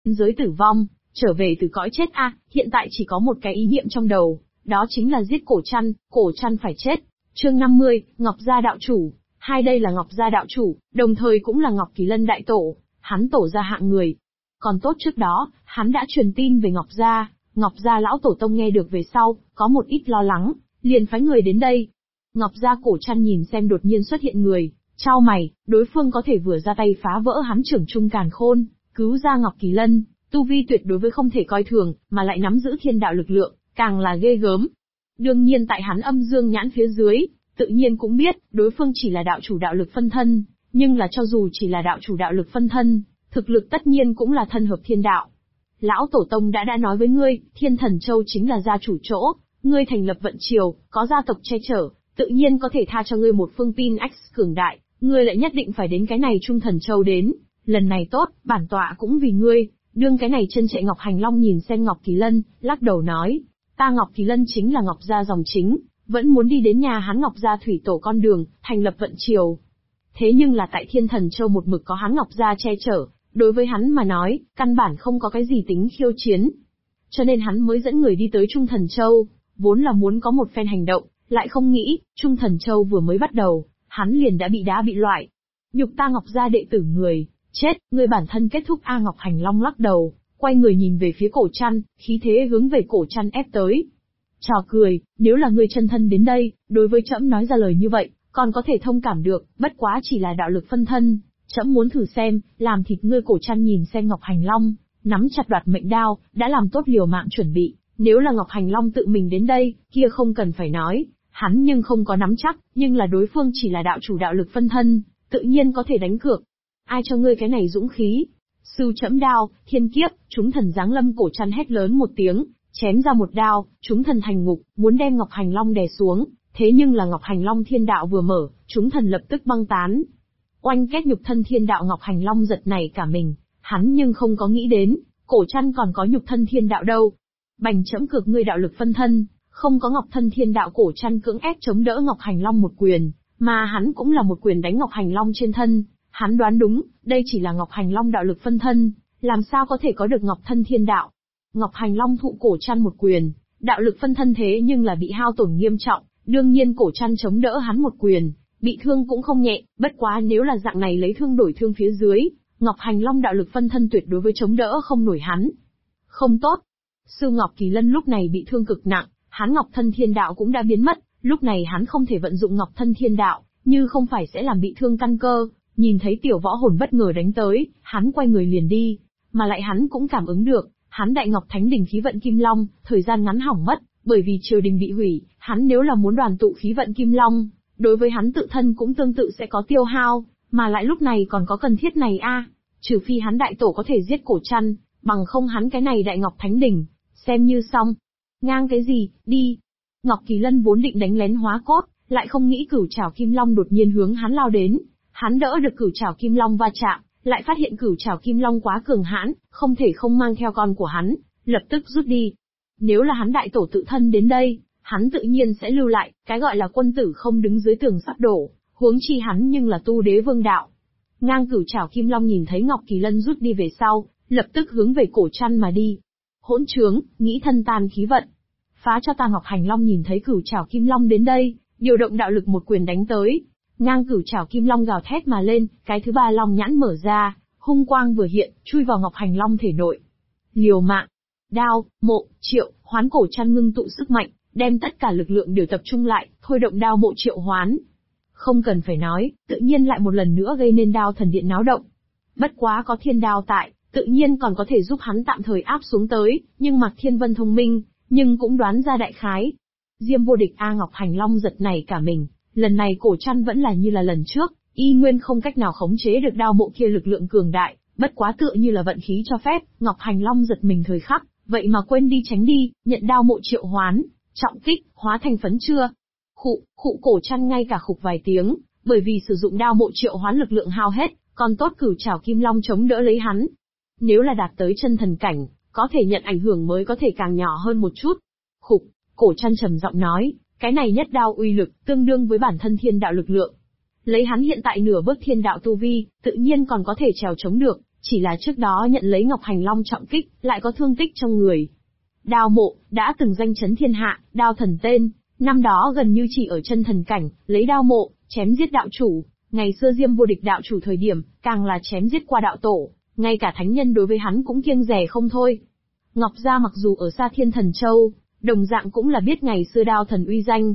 giới tử vong, trở về từ cõi chết hiện tại chỉ có một cái ý niệm trong đầu, đó chính là giết Cổ Trăn phải chết. Chương 50, Ngọc Gia đạo chủ. Đây là Ngọc Gia đạo chủ, đồng thời cũng là Ngọc Kỳ Lân đại tổ, hắn tổ ra hạng người. Còn tốt trước đó, hắn đã truyền tin về Ngọc Gia lão tổ tông nghe được về sau, có một ít lo lắng, liền phái người đến đây. Ngọc Gia Cổ Trăn nhìn xem đột nhiên xuất hiện người, chau mày, đối phương có thể vừa ra tay phá vỡ hắn trưởng trung càn khôn, cứu ra Ngọc Kỳ Lân, tu vi tuyệt đối với không thể coi thường, mà lại nắm giữ thiên đạo lực lượng, càng là ghê gớm. Đương nhiên tại hắn âm dương nhãn phía dưới, tự nhiên cũng biết, đối phương chỉ là đạo chủ đạo lực phân thân, nhưng là cho dù chỉ là đạo chủ đạo lực phân thân, thực lực tất nhiên cũng là thân hợp thiên đạo. Lão tổ tông đã nói với ngươi, Thiên Thần Châu chính là gia chủ chỗ, ngươi thành lập vận triều, có gia tộc che chở, tự nhiên có thể tha cho ngươi một phương pin X cường đại, ngươi lại nhất định phải đến cái này Trung Thần Châu đến, lần này tốt, bản tọa cũng vì ngươi. Đương cái này chân chạy Ngọc Hành Long nhìn xem Ngọc Kỳ Lân, lắc đầu nói, ta Ngọc Kỳ Lân chính là Ngọc Gia dòng chính, vẫn muốn đi đến nhà hắn Ngọc Gia thủy tổ con đường, thành lập vận triều. Thế nhưng là tại Thiên Thần Châu một mực có hắn Ngọc Gia che chở, đối với hắn mà nói, căn bản không có cái gì tính khiêu chiến. Cho nên hắn mới dẫn người đi tới Trung Thần Châu, vốn là muốn có một phen hành động, lại không nghĩ, Trung Thần Châu vừa mới bắt đầu, hắn liền đã bị loại. Nhục ta Ngọc Gia đệ tử người, chết, người bản thân kết thúc Ngọc Hành Long lắc đầu, quay người nhìn về phía Cổ Trăn, khí thế hướng về Cổ Trăn ép tới. Trò cười, nếu là người chân thân đến đây, đối với trẫm nói ra lời như vậy, còn có thể thông cảm được, bất quá chỉ là đạo lực phân thân, trẫm muốn thử xem, làm thịt ngươi. Cổ Trăn nhìn xem Ngọc Hành Long, nắm chặt đoạt mệnh đao, đã làm tốt liều mạng chuẩn bị, nếu là Ngọc Hành Long tự mình đến đây, kia không cần phải nói, hắn nhưng không có nắm chắc, nhưng là đối phương chỉ là đạo chủ đạo lực phân thân, tự nhiên có thể đánh cược. Ai cho ngươi cái này dũng khí? Sư trẫm đao, thiên kiếp, chúng thần giáng lâm. Cổ Trăn hét lớn một tiếng, chém ra một đao, chúng thần thành ngục, muốn đem Ngọc Hành Long đè xuống, thế nhưng là Ngọc Hành Long thiên đạo vừa mở, chúng thần lập tức băng tán. Oanh kết nhục thân thiên đạo. Ngọc Hành Long giật nảy cả mình, hắn nhưng không có nghĩ đến, Cổ Trăn còn có nhục thân thiên đạo đâu. Bành trẫm cược ngươi đạo lực phân thân, không có Ngọc thân thiên đạo. Cổ Trăn cưỡng ép chống đỡ Ngọc Hành Long một quyền, mà hắn cũng là một quyền đánh Ngọc Hành Long trên thân. Hắn đoán đúng, đây chỉ là Ngọc Hành Long đạo lực phân thân, làm sao có thể có được Ngọc thân thiên đạo. Ngọc Hành Long thụ Cổ Trăn một quyền, đạo lực phân thân thế nhưng là bị hao tổn nghiêm trọng, đương nhiên Cổ Trăn chống đỡ hắn một quyền, bị thương cũng không nhẹ, bất quá nếu là dạng này lấy thương đổi thương phía dưới, Ngọc Hành Long đạo lực phân thân tuyệt đối với chống đỡ không nổi hắn. Không tốt. Sư Ngọc Kỳ Lân lúc này bị thương cực nặng, hắn Ngọc thân thiên đạo cũng đã biến mất, lúc này hắn không thể vận dụng Ngọc thân thiên đạo, như không phải sẽ làm bị thương căn cơ. Nhìn thấy tiểu võ hồn bất ngờ đánh tới, hắn quay người liền đi, mà lại hắn cũng cảm ứng được, hắn Đại Ngọc Thánh Đình khí vận Kim Long, thời gian ngắn hỏng mất, bởi vì triều đình bị hủy, hắn nếu là muốn đoàn tụ khí vận Kim Long, đối với hắn tự thân cũng tương tự sẽ có tiêu hao, mà lại lúc này còn có cần thiết này trừ phi hắn đại tổ có thể giết Cổ Trăn, bằng không hắn cái này Đại Ngọc Thánh Đình, xem như xong. Ngang cái gì, đi. Ngọc Kỳ Lân vốn định đánh lén hóa cốt, lại không nghĩ cửu trảo Kim Long đột nhiên hướng hắn lao đến. Hắn đỡ được cửu trảo Kim Long va chạm, lại phát hiện cửu trảo Kim Long quá cường hãn, không thể không mang theo con của hắn, lập tức rút đi. Nếu là hắn đại tổ tự thân đến đây, hắn tự nhiên sẽ lưu lại, cái gọi là quân tử không đứng dưới tường sắp đổ, huống chi hắn nhưng là tu đế vương đạo. Ngang cửu trảo Kim Long nhìn thấy Ngọc Kỳ Lân rút đi về sau, lập tức hướng về Cổ Trăn mà đi. Hỗn trướng, nghĩ thân tan khí vận. Phá cho ta. Ngọc Hành Long nhìn thấy cửu trảo Kim Long đến đây, điều động đạo lực một quyền đánh tới. Ngang cửu trảo Kim Long gào thét mà lên, cái thứ ba long nhãn mở ra, hung quang vừa hiện, chui vào Ngọc Hành Long thể nội. Liều mạng. Đao, mộ, triệu, hoán. Cổ Trăn ngưng tụ sức mạnh, đem tất cả lực lượng đều tập trung lại, thôi động đao mộ triệu hoán. Không cần phải nói, tự nhiên lại một lần nữa gây nên đao thần điện náo động. Bất quá có thiên đao tại, tự nhiên còn có thể giúp hắn tạm thời áp xuống tới, nhưng Mạc Thiên Vân thông minh, nhưng cũng đoán ra đại khái. Diêm vô địch. Ngọc Hành Long giật nảy cả mình, lần này Cổ Trăn vẫn là như là lần trước, y nguyên không cách nào khống chế được đao mộ kia lực lượng cường đại, bất quá tựa như là vận khí cho phép, Ngọc Hành Long giật mình thời khắc, vậy mà quên đi tránh đi, nhận đao mộ triệu hoán, trọng kích, hóa thành phấn chưa. Khụ. Cổ Trăn ngay cả khục vài tiếng, bởi vì sử dụng đao mộ triệu hoán lực lượng hao hết, còn tốt cửu trảo Kim Long chống đỡ lấy hắn. Nếu là đạt tới chân thần cảnh, có thể nhận ảnh hưởng mới có thể càng nhỏ hơn một chút. Khục. Cổ Trăn trầm giọng nói, cái này nhất đao uy lực, tương đương với bản thân thiên đạo lực lượng. Lấy hắn hiện tại nửa bước thiên đạo tu vi, tự nhiên còn có thể trèo chống được, chỉ là trước đó nhận lấy Ngọc Hành Long trọng kích, lại có thương tích trong người. Đao Mộ, đã từng danh chấn thiên hạ, đao thần tên, năm đó gần như chỉ ở chân thần cảnh, lấy Đao Mộ, chém giết đạo chủ, ngày xưa Diêm vô địch đạo chủ thời điểm, càng là chém giết qua đạo tổ, ngay cả thánh nhân đối với hắn cũng kiêng dè không thôi. Ngọc Gia mặc dù ở xa Thiên Thần Châu, đồng dạng cũng là biết ngày xưa đao thần uy danh.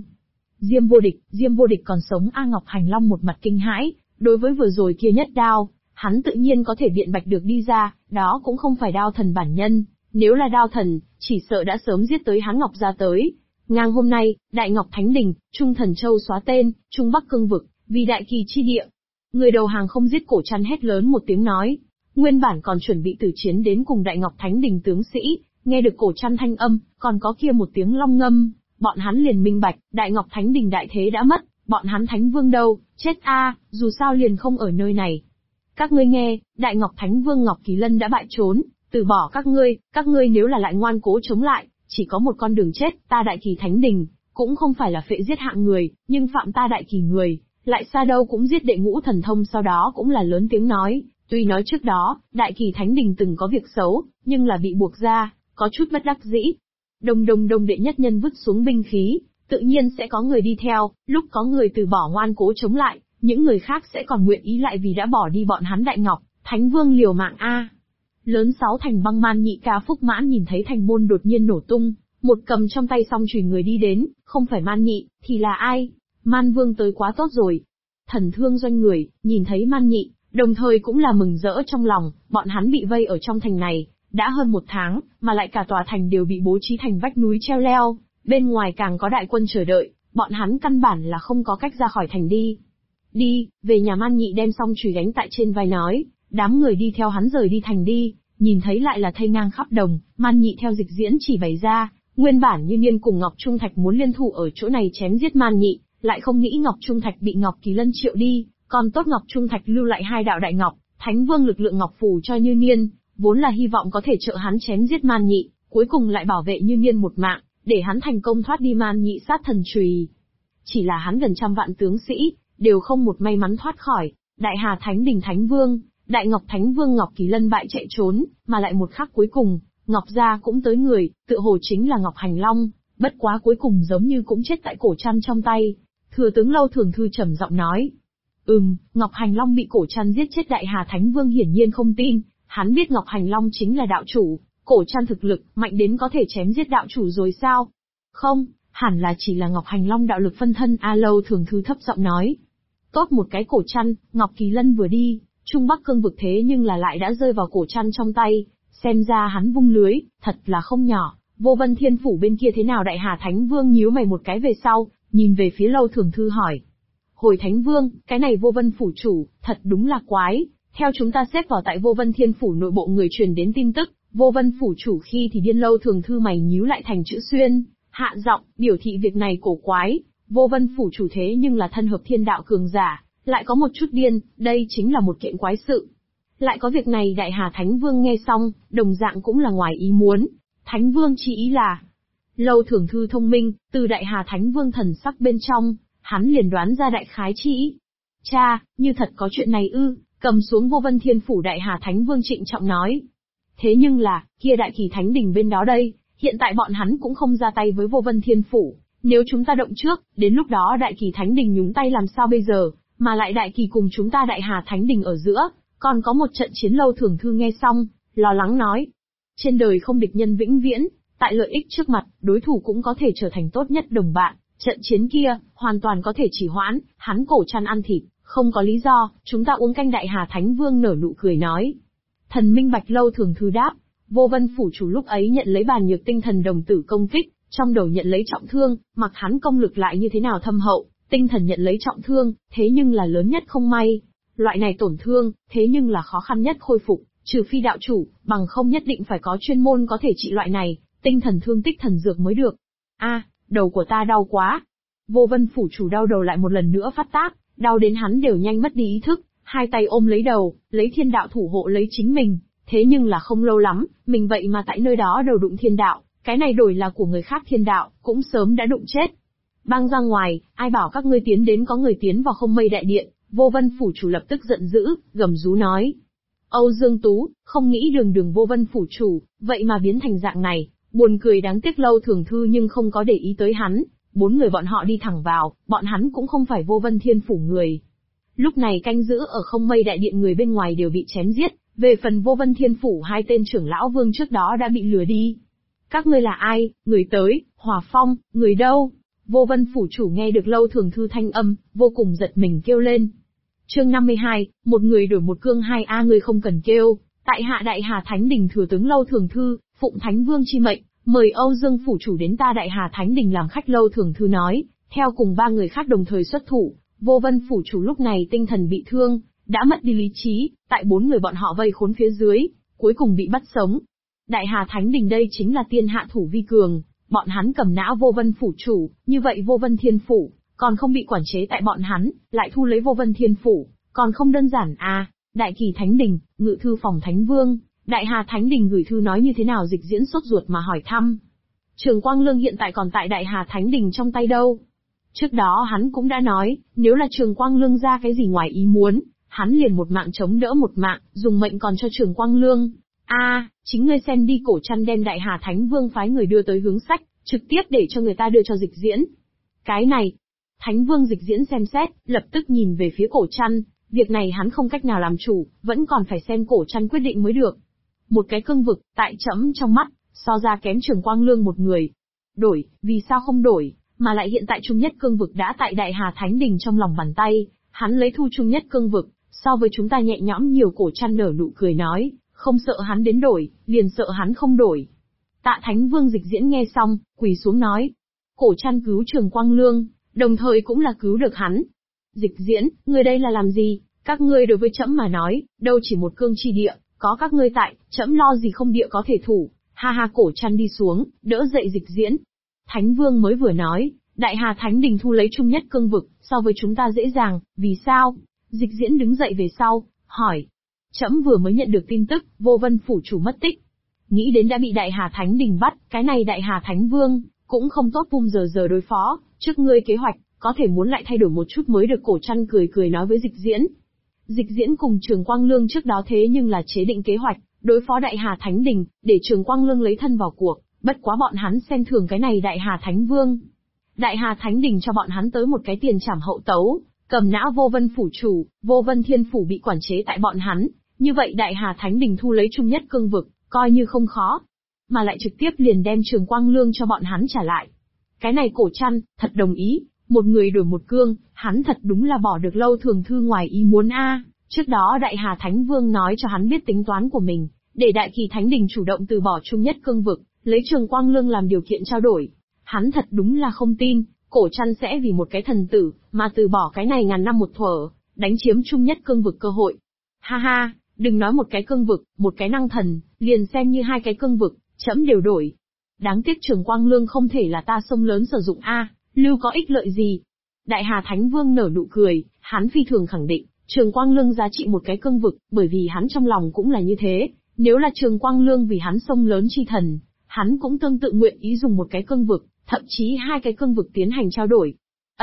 Diêm vô địch còn sống a Ngọc Hành Long một mặt kinh hãi, đối với vừa rồi kia nhất đao, hắn tự nhiên có thể biện bạch được đi ra, đó cũng không phải đao thần bản nhân, nếu là đao thần, chỉ sợ đã sớm giết tới hắn Ngọc Gia tới. Ngang hôm nay, Đại Ngọc Thánh Đình, Trung Thần Châu xóa tên, Trung Bắc cương vực, vì đại kỳ chi địa. Người đầu hàng không giết Cổ Trăn hét lớn một tiếng nói. Nguyên bản còn chuẩn bị tử chiến đến cùng Đại Ngọc Thánh Đình tướng sĩ, nghe được Cổ Trăn thanh âm, còn có kia một tiếng long ngâm, bọn hắn liền minh bạch, Đại Ngọc Thánh Đình đại thế đã mất, bọn hắn Thánh Vương đâu, chết a, dù sao liền không ở nơi này. Các ngươi nghe, Đại Ngọc Thánh Vương Ngọc Kỳ Lân đã bại trốn, từ bỏ các ngươi nếu là lại ngoan cố chống lại, chỉ có một con đường chết, ta Đại Kỳ Thánh Đình, cũng không phải là phệ giết hạng người, nhưng phạm ta Đại Kỳ người, lại xa đâu cũng giết đệ ngũ thần thông sau đó cũng là lớn tiếng nói, tuy nói trước đó, Đại Kỳ Thánh Đình từng có việc xấu, nhưng là bị buộc ra, có chút bất đắc dĩ. Đông đệ nhất nhân vứt xuống binh khí, tự nhiên sẽ có người đi theo, lúc có người từ bỏ ngoan cố chống lại, những người khác sẽ còn nguyện ý lại vì đã bỏ đi bọn hắn Đại Ngọc, Thánh Vương liều mạng a. Lớn sáu thành băng man nhị ca Phúc Mãn nhìn thấy thành môn đột nhiên nổ tung, một cầm trong tay song chùy người đi đến, không phải Man Nhị, thì là ai? Man Vương tới quá tốt rồi. Thần Thương Doanh người, nhìn thấy Man Nhị, đồng thời cũng là mừng rỡ trong lòng, bọn hắn bị vây ở trong thành này, đã hơn một tháng, mà lại cả tòa thành đều bị bố trí thành vách núi treo leo, bên ngoài càng có đại quân chờ đợi, bọn hắn căn bản là không có cách ra khỏi thành đi. Đi, về nhà. Man Nhị đem song chùy gánh tại trên vai nói, đám người đi theo hắn rời đi thành đi, nhìn thấy lại là thây ngang khắp đồng, Man Nhị theo dịch diễn chỉ bày ra, nguyên bản Như Niên cùng Ngọc Trung Thạch muốn liên thủ ở chỗ này chém giết Man Nhị, lại không nghĩ Ngọc Trung Thạch bị Ngọc Kỳ Lân triệu đi, còn tốt Ngọc Trung Thạch lưu lại hai đạo Đại Ngọc, Thánh Vương lực lượng Ngọc Phù cho Như Niên, vốn là hy vọng có thể trợ hắn chém giết Man Nhị, cuối cùng lại bảo vệ Như Niên một mạng, để hắn thành công thoát đi Man Nhị sát thần chùy. Chỉ là hắn gần trăm vạn tướng sĩ, đều không một may mắn thoát khỏi, Đại Hà Thánh Đình Thánh Vương, Đại Ngọc Thánh Vương Ngọc Kỳ Lân bại chạy trốn, mà lại một khắc cuối cùng, Ngọc Gia cũng tới người, tựa hồ chính là Ngọc Hành Long, bất quá cuối cùng giống như cũng chết tại Cổ Trăn trong tay. Thừa tướng Lâu Thường Thư trầm giọng nói. Ngọc Hành Long bị Cổ Trăn giết chết. Đại Hà Thánh Vương hiển nhiên không tin, hắn biết Ngọc Hành Long chính là đạo chủ, Cổ Trăn thực lực, mạnh đến có thể chém giết đạo chủ rồi sao? Không, hẳn là chỉ là Ngọc Hành Long đạo lực phân thân. Lâu Thường Thư thấp giọng nói. Tốt một cái Cổ Trăn, Ngọc Kỳ Lân vừa đi, Trung Bắc cương vực thế nhưng là lại đã rơi vào Cổ Trăn trong tay, xem ra hắn vung lưới, thật là không nhỏ. Vô Vân Thiên Phủ bên kia thế nào? Đại Hà Thánh Vương nhíu mày một cái về sau, nhìn về phía Lâu Thường Thư hỏi. Hồi Thánh Vương, cái này Vô Vân Phủ chủ, thật đúng là quái, theo chúng ta xếp vào tại Vô Vân Thiên Phủ nội bộ người truyền đến tin tức, Vô Vân Phủ chủ khi thì điên. Lâu Thường Thư mày nhíu lại thành chữ xuyên, hạ giọng, biểu thị việc này cổ quái, Vô Vân Phủ chủ thế nhưng là thân hợp thiên đạo cường giả, lại có một chút điên, đây chính là một kiện quái sự. Lại có việc này. Đại Hà Thánh Vương nghe xong, đồng dạng cũng là ngoài ý muốn. Thánh Vương chỉ ý là... Lâu Thường Thư thông minh, từ Đại Hà Thánh Vương thần sắc bên trong, hắn liền đoán ra đại khái chi ý. Cha, như thật có chuyện này ư? Cầm xuống Vô Vân Thiên Phủ. Đại Hà Thánh Vương trịnh trọng nói. Thế nhưng là, kia Đại Kỳ Thánh Đình bên đó đây, hiện tại bọn hắn cũng không ra tay với Vô Vân Thiên Phủ. Nếu chúng ta động trước, đến lúc đó Đại Kỳ Thánh Đình nhúng tay làm sao bây giờ? Mà lại Đại Kỳ cùng chúng ta Đại Hà Thánh Đình ở giữa, còn có một trận chiến. Lâu Thường Thư nghe xong, lo lắng nói. Trên đời không địch nhân vĩnh viễn, tại lợi ích trước mặt, đối thủ cũng có thể trở thành tốt nhất đồng bạn. Trận chiến kia, hoàn toàn có thể chỉ hoãn, hắn Cổ Trăn ăn thịt, không có lý do, chúng ta uống canh. Đại Hà Thánh Vương nở nụ cười nói. Thần minh bạch. Lâu Thường Thư đáp. Vô Vân Phủ chủ lúc ấy nhận lấy bàn nhược tinh thần đồng tử công kích, trong đầu nhận lấy trọng thương, mặc hắn công lực lại như thế nào thâm hậu, tinh thần nhận lấy trọng thương, thế nhưng là lớn nhất không may. Loại này tổn thương, thế nhưng là khó khăn nhất khôi phục, trừ phi đạo chủ, bằng không nhất định phải có chuyên môn có thể trị loại này, tinh thần thương tích thần dược mới được. Đầu của ta đau quá. Vô Vân Phủ chủ đau đầu lại một lần nữa phát tác, đau đến hắn đều nhanh mất đi ý thức, hai tay ôm lấy đầu, lấy thiên đạo thủ hộ lấy chính mình, thế nhưng là không lâu lắm, mình vậy mà tại nơi đó đầu đụng thiên đạo, cái này đổi là của người khác thiên đạo, cũng sớm đã đụng chết. Băng ra ngoài, ai bảo các ngươi tiến đến? Có người tiến vào Không Mây Đại Điện. Vô Vân Phủ chủ lập tức giận dữ, gầm rú nói. Âu Dương Tú, không nghĩ đường đường Vô Vân phủ chủ, vậy mà biến thành dạng này, buồn cười đáng tiếc Lâu Thường Thư nhưng không có để ý tới hắn, bốn người bọn họ đi thẳng vào, bọn hắn cũng không phải Vô Vân Thiên phủ người. Lúc này canh giữ ở Không Mây đại điện người bên ngoài đều bị chém giết, về phần Vô Vân Thiên phủ hai tên trưởng lão vương trước đó đã bị lừa đi. Các ngươi là ai, người tới, Hòa Phong, người đâu? Vô Vân phủ chủ nghe được Lâu Thường Thư thanh âm, vô cùng giật mình kêu lên. Chương 52, một người đổi một cương 2A người không cần kêu, tại hạ Đại Hà Thánh Đình thừa tướng Lâu Thường Thư, phụng Thánh Vương chi mệnh, mời Âu Dương phủ chủ đến ta Đại Hà Thánh Đình làm khách. Lâu Thường Thư nói, theo cùng ba người khác đồng thời xuất thủ. Vô Vân phủ chủ lúc này tinh thần bị thương, đã mất đi lý trí, tại bốn người bọn họ vây khốn phía dưới, cuối cùng bị bắt sống. Đại Hà Thánh Đình đây chính là tiên hạ thủ vi cường, bọn hắn cầm não Vô Vân phủ chủ, như vậy Vô Vân Thiên phủ còn không bị quản chế tại bọn hắn, lại thu lấy Vô Vân Thiên phủ, còn không đơn giản à? Đại Kỳ Thánh Đình, Ngự thư phòng Thánh Vương, Đại Hà Thánh Đình gửi thư nói như thế nào? Dịch Diễn sốt ruột mà hỏi thăm. Trường Quang Lương hiện tại còn tại Đại Hà Thánh Đình trong tay đâu. Trước đó hắn cũng đã nói, nếu là Trường Quang Lương ra cái gì ngoài ý muốn, hắn liền một mạng chống đỡ một mạng, dùng mệnh còn cho Trường Quang Lương. Chính ngươi xem đi. Cổ Trăn đem Đại Hà Thánh Vương phái người đưa tới hướng sách, trực tiếp để cho người ta đưa cho Dịch Diễn. Cái này, Thánh Vương Dịch Diễn xem xét, lập tức nhìn về phía Cổ Trăn, việc này hắn không cách nào làm chủ, vẫn còn phải xem Cổ Trăn quyết định mới được. Một cái cương vực, tại trẫm trong mắt, so ra kém Trường Quang Lương một người. Đổi, vì sao không đổi, mà lại hiện tại Trung Nhất Cương vực đã tại Đại Hà Thánh Đình trong lòng bàn tay, hắn lấy thu Trung Nhất Cương vực, so với chúng ta nhẹ nhõm nhiều. Cổ Trăn nở nụ cười nói, không sợ hắn đến đổi, liền sợ hắn không đổi. Tạ Thánh Vương Dịch Diễn nghe xong, quỳ xuống nói, Cổ Trăn cứu Trường Quang Lương, đồng thời cũng là cứu được hắn. Dịch Diễn, ngươi đây là làm gì? Các ngươi đối với trẫm mà nói, đâu chỉ một cương chi địa, có các ngươi tại, trẫm lo gì không địa có thể thủ. Ha ha. Cổ Trăn đi xuống, đỡ dậy Dịch Diễn. Thánh Vương mới vừa nói, Đại Hà Thánh Đình thu lấy Trung Nhất Cương vực, so với chúng ta dễ dàng, vì sao? Dịch Diễn đứng dậy về sau, hỏi. Trẫm vừa mới nhận được tin tức, Vô Vân phủ chủ mất tích. Nghĩ đến đã bị Đại Hà Thánh Đình bắt, cái này Đại Hà Thánh Vương, cũng không tốt giờ đối phó, trước ngươi kế hoạch, có thể muốn lại thay đổi một chút mới được. Cổ Trăn cười cười nói với Dịch Diễn. Dịch Diễn cùng Trường Quang Lương trước đó thế nhưng là chế định kế hoạch, đối phó Đại Hà Thánh Đình, để Trường Quang Lương lấy thân vào cuộc, bất quá bọn hắn xem thường cái này Đại Hà Thánh Vương. Đại Hà Thánh Đình cho bọn hắn tới một cái tiền trảm hậu tấu, cầm não Vô Vân phủ chủ, Vô Vân Thiên phủ bị quản chế tại bọn hắn, như vậy Đại Hà Thánh Đình thu lấy Trung Nhất Cương vực, coi như không khó, mà lại trực tiếp liền đem Trường Quang Lương cho bọn hắn trả lại. Cái này Cổ Trăn, thật đồng ý, một người đổi một cương, hắn thật đúng là bỏ được Lâu Thường Thư ngoài ý muốn a. Trước đó Đại Hà Thánh Vương nói cho hắn biết tính toán của mình, để Đại Kỳ Thánh Đình chủ động từ bỏ Trung Nhất Cương vực, lấy Trường Quang Lương làm điều kiện trao đổi. Hắn thật đúng là không tin, Cổ Trăn sẽ vì một cái thần tử, mà từ bỏ cái này ngàn năm một thuở, đánh chiếm Trung Nhất Cương vực cơ hội. Ha ha, đừng nói một cái cương vực, một cái năng thần, liền xem như hai cái cương vực, trẫm đều đổi. Đáng tiếc Trường Quang Lương không thể là ta sông lớn sử dụng a, lưu có ích lợi gì. Đại Hà Thánh Vương nở nụ cười, hắn phi thường khẳng định, Trường Quang Lương giá trị một cái cương vực, bởi vì hắn trong lòng cũng là như thế, nếu là Trường Quang Lương vì hắn sông lớn chi thần, hắn cũng tương tự nguyện ý dùng một cái cương vực, thậm chí hai cái cương vực tiến hành trao đổi.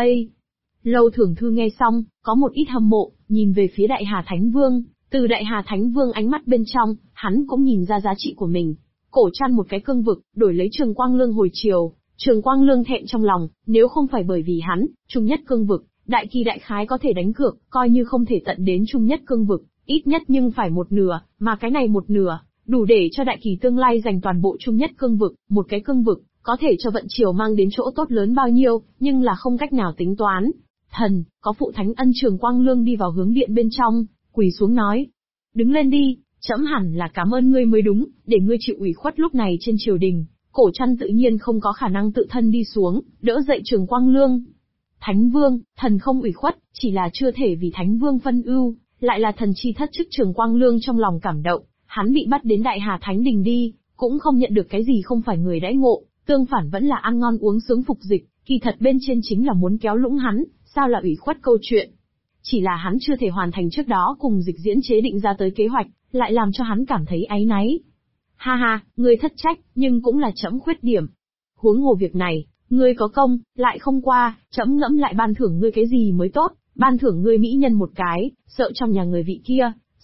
Lâu Thường Thư nghe xong, có một ít hâm mộ, nhìn về phía Đại Hà Thánh Vương, từ Đại Hà Thánh Vương ánh mắt bên trong, hắn cũng nhìn ra giá trị của mình. Cổ Trăn một cái cương vực, đổi lấy Trường Quang Lương hồi chiều, Trường Quang Lương thẹn trong lòng, nếu không phải bởi vì hắn, Trung Nhất Cương vực, Đại Kỳ đại khái có thể đánh cược, coi như không thể tận đến Trung Nhất Cương vực, ít nhất nhưng phải một nửa, mà cái này một nửa, đủ để cho Đại Kỳ tương lai giành toàn bộ Trung Nhất Cương vực, một cái cương vực, có thể cho vận chiều mang đến chỗ tốt lớn bao nhiêu, nhưng là không cách nào tính toán. Thần, có phụ thánh ân. Trường Quang Lương đi vào hướng điện bên trong, quỳ xuống nói. Đứng lên đi, trẫm hẳn là cảm ơn ngươi mới đúng, để ngươi chịu ủy khuất lúc này trên triều đình. Cổ Trăn tự nhiên không có khả năng tự thân đi xuống, đỡ dậy Trường Quang Lương. Thánh Vương, thần không ủy khuất, chỉ là chưa thể vì Thánh Vương phân ưu, lại là thần chi thất chức. Trường Quang Lương trong lòng cảm động, hắn bị bắt đến Đại Hà Thánh Đình đi, cũng không nhận được cái gì không phải người đãi ngộ, tương phản vẫn là ăn ngon uống sướng phục dịch, kỳ thật bên trên chính là muốn kéo lũng hắn, sao là ủy khuất câu chuyện. Chỉ là hắn chưa thể hoàn thành trước đó cùng Dịch Diễn chế định ra tới kế hoạch, lại làm cho hắn cảm thấy áy náy. Ha ha, ngươi thất trách, nhưng cũng là trẫm khuyết điểm. Huống hồ việc này, ngươi có công, lại không qua, trẫm ngẫm lại ban thưởng ngươi cái gì mới tốt, ban thưởng ngươi mỹ nhân một cái, sợ trong nhà người vị kia,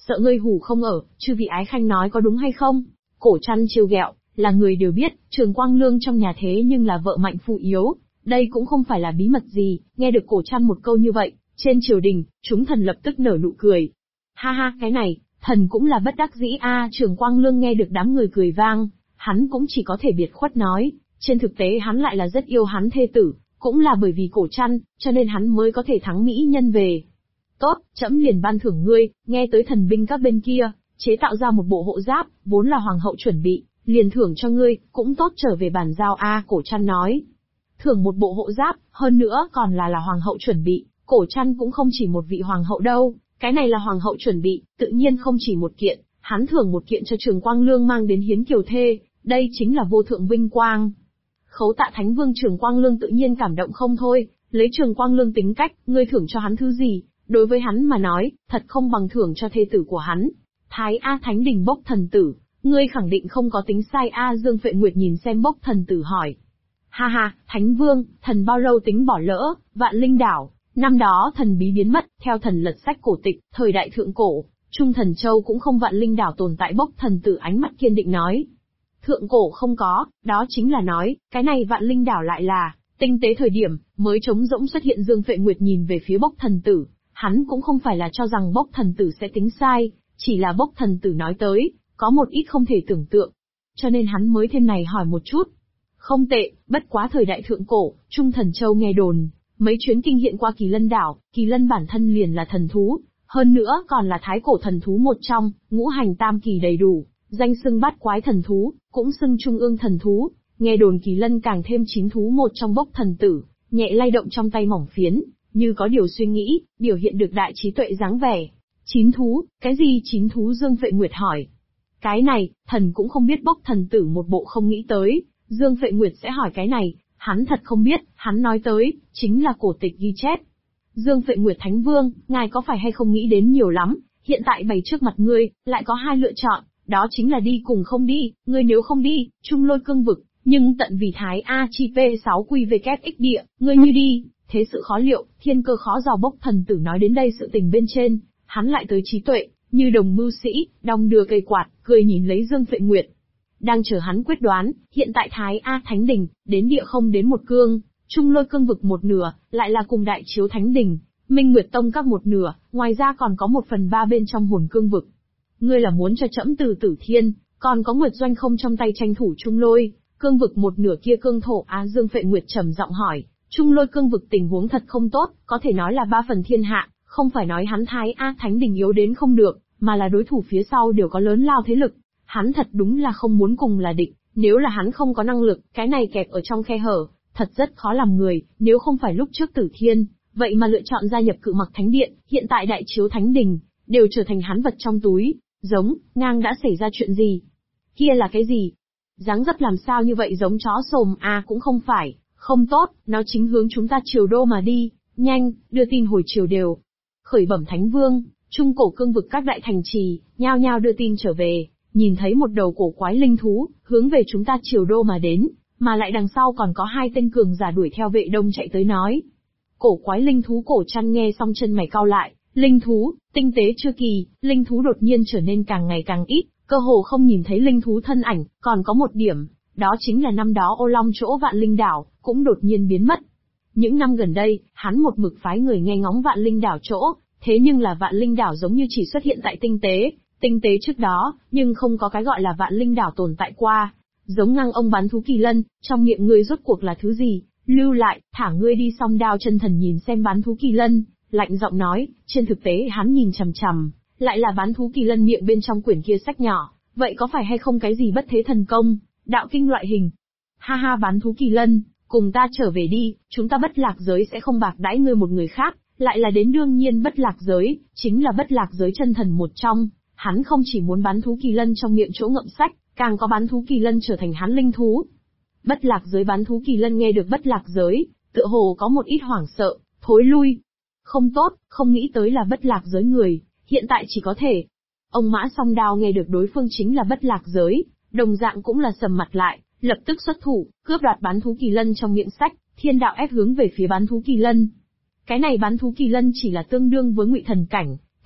sợ ngươi hù không ở, chư vị ái khanh nói có đúng hay không? Cổ Trăn trêu ghẹo, là người đều biết, Trường Quang Lương trong nhà thế nhưng là vợ mạnh phụ yếu, đây cũng không phải là bí mật gì. Nghe được Cổ Trăn một câu như vậy, trên triều đình, chúng thần lập tức nở nụ cười. Ha ha, cái này, thần cũng là bất đắc dĩ a. Trường Quang Lương nghe được đám người cười vang, hắn cũng chỉ có thể biệt khuất nói, trên thực tế hắn lại là rất yêu hắn thê tử, cũng là bởi vì Cổ Trăn, cho nên hắn mới có thể thắng mỹ nhân về. Tốt, trẫm liền ban thưởng ngươi. Nghe tới thần binh các bên kia, chế tạo ra một bộ hộ giáp, vốn là hoàng hậu chuẩn bị, liền thưởng cho ngươi, cũng tốt trở về bàn giao a. Cổ Trăn nói. Thưởng một bộ hộ giáp, hơn nữa còn là hoàng hậu chuẩn bị, Cổ Trăn cũng không chỉ một vị hoàng hậu đâu, cái này là hoàng hậu chuẩn bị, tự nhiên không chỉ một kiện, hắn thưởng một kiện cho Trường Quang Lương mang đến hiến kiều thê, đây chính là vô thượng vinh quang. Khấu Tạ Thánh Vương Trường Quang Lương tự nhiên cảm động không thôi, lấy Trường Quang Lương tính cách, ngươi thưởng cho hắn thứ gì, đối với hắn mà nói, thật không bằng thưởng cho thê tử của hắn. Thái A Thánh Đình Bốc Thần Tử, ngươi khẳng định không có tính sai a. Dương Phệ Nguyệt nhìn xem Bốc Thần Tử hỏi. Ha ha, Thánh Vương, thần bao lâu tính bỏ lỡ, Vạn Linh Đảo, năm đó thần bí biến mất, theo thần lật sách cổ tịch, thời đại thượng cổ, Trung Thần Châu cũng không Vạn Linh Đảo tồn tại. Bốc Thần Tử ánh mắt kiên định nói. Thượng cổ không có, đó chính là nói, cái này Vạn Linh Đảo lại là, tinh tế thời điểm, mới trống rỗng xuất hiện. Dương Phệ Nguyệt nhìn về phía Bốc Thần Tử, hắn cũng không phải là cho rằng Bốc Thần Tử sẽ tính sai, chỉ là Bốc Thần Tử nói tới, có một ít không thể tưởng tượng. Cho nên hắn mới thêm này hỏi một chút. Không tệ, bất quá thời đại thượng cổ, Trung Thần Châu nghe đồn, mấy chuyến kinh hiện qua Kỳ Lân Đảo, Kỳ Lân bản thân liền là thần thú, hơn nữa còn là thái cổ thần thú một trong, ngũ hành tam kỳ đầy đủ, danh xưng bát quái thần thú, cũng xưng trung ương thần thú, nghe đồn Kỳ Lân càng thêm chín thú một trong. Bốc Thần Tử, nhẹ lay động trong tay mỏng phiến, như có điều suy nghĩ, biểu hiện được đại trí tuệ dáng vẻ. Chín thú, cái gì chín thú? Dương Phệ Nguyệt hỏi. Cái này, thần cũng không biết. Bốc Thần Tử một bộ không nghĩ tới, Dương Phệ Nguyệt sẽ hỏi cái này, hắn thật không biết, hắn nói tới, chính là cổ tịch ghi chép. Dương Phệ Nguyệt Thánh Vương, ngài có phải hay không nghĩ đến nhiều lắm, hiện tại bày trước mặt ngươi, lại có hai lựa chọn, đó chính là đi cùng không đi, ngươi nếu không đi, Trung Lôi Cương Vực, nhưng tận vì Thái A chi P6 QVKX địa, ngươi như đi, thế sự khó liệu, thiên cơ khó dò. Bốc Thần Tử nói đến đây sự tình bên trên, hắn lại tới trí tuệ, như đồng mưu sĩ, đong đưa cây quạt, cười nhìn lấy Dương Phệ Nguyệt. Đang chờ hắn quyết đoán, hiện tại Thái A Thánh Đình, đến địa không đến một cương, Trung Lôi Cương Vực một nửa, lại là cùng Đại Chiếu Thánh Đình, Minh Nguyệt Tông các một nửa, ngoài ra còn có 1/3 bên trong Hồn Cương Vực. Ngươi là muốn cho trẫm từ Tử Thiên, còn có Nguyệt Doanh không trong tay tranh thủ Trung Lôi Cương Vực một nửa kia cương thổ á? Dương Phệ Nguyệt trầm giọng hỏi. Trung Lôi Cương Vực tình huống thật không tốt, có thể nói là 3 phần thiên hạ, không phải nói hắn Thái A Thánh Đình yếu đến không được, mà là đối thủ phía sau đều có lớn lao thế lực. Hắn thật đúng là không muốn cùng là địch, nếu là hắn không có năng lực, cái này kẹp ở trong khe hở, thật rất khó làm người. Nếu không phải lúc trước Tử Thiên, vậy mà lựa chọn gia nhập Cự Mặc Thánh Điện, hiện tại Đại Chiếu Thánh Đình, đều trở thành hắn vật trong túi. Giống, ngang đã xảy ra chuyện gì? Kia là cái gì? Dáng dấp làm sao như vậy giống chó sồm à? Cũng không phải, không tốt, nó chính hướng chúng ta Triều Đô mà đi, nhanh, đưa tin hồi Triều đều. Khởi bẩm Thánh Vương, Trung Cổ Cương Vực các đại thành trì, nhao nhao đưa tin trở về, nhìn thấy một đầu cổ quái linh thú, hướng về chúng ta Triều Đô mà đến, mà lại đằng sau còn có 2 tên cường giả đuổi theo vệ đông chạy tới nói. Cổ quái linh thú. Cổ Trăn nghe xong chân mày cau lại, linh thú, tinh tế chưa kỳ, linh thú đột nhiên trở nên càng ngày càng ít, cơ hồ không nhìn thấy linh thú thân ảnh, còn có một điểm, đó chính là năm đó Ô Long chỗ Vạn Linh Đảo, cũng đột nhiên biến mất. Những năm gần đây, hắn một mực phái người nghe ngóng Vạn Linh Đảo chỗ, thế nhưng là Vạn Linh Đảo giống như chỉ xuất hiện tại tinh tế trước đó, nhưng không có cái gọi là Vạn Linh Đảo tồn tại qua. Giống ngang ông bán thú Kỳ Lân, trong miệng ngươi rốt cuộc là thứ gì? Lưu lại, thả ngươi đi. Song Đao Chân Thần nhìn xem bán thú Kỳ Lân, lạnh giọng nói, trên thực tế hắn nhìn chằm chằm, lại là bán thú Kỳ Lân miệng bên trong quyển kia sách nhỏ, vậy có phải hay không cái gì bất thế thần công, đạo kinh loại hình? Ha ha, bán thú Kỳ Lân, cùng ta trở về đi, chúng ta Bất Lạc Giới sẽ không bạc đãi ngươi một người khác, lại là đến đương nhiên Bất Lạc Giới, chính là Bất Lạc Giới chân thần một trong, hắn không chỉ muốn bán thú Kỳ Lân trong miệng chỗ ngậm sách, càng có bán thú Kỳ Lân trở thành hắn linh thú. Bất Lạc Giới. Bán thú Kỳ Lân nghe được Bất Lạc Giới, tựa hồ có một ít hoảng sợ, thối lui. Không tốt, không nghĩ tới là Bất Lạc Giới người, hiện tại chỉ có thể. Ông Mã Song Đao nghe được đối phương chính là Bất Lạc Giới, đồng dạng cũng là sầm mặt lại, lập tức xuất thủ, cướp đoạt bán thú Kỳ Lân trong miệng sách, thiên đạo ép hướng về phía bán thú Kỳ Lân. Cái này bán thú Kỳ Lân chỉ là tương đương với Ngụy Thần cảnh,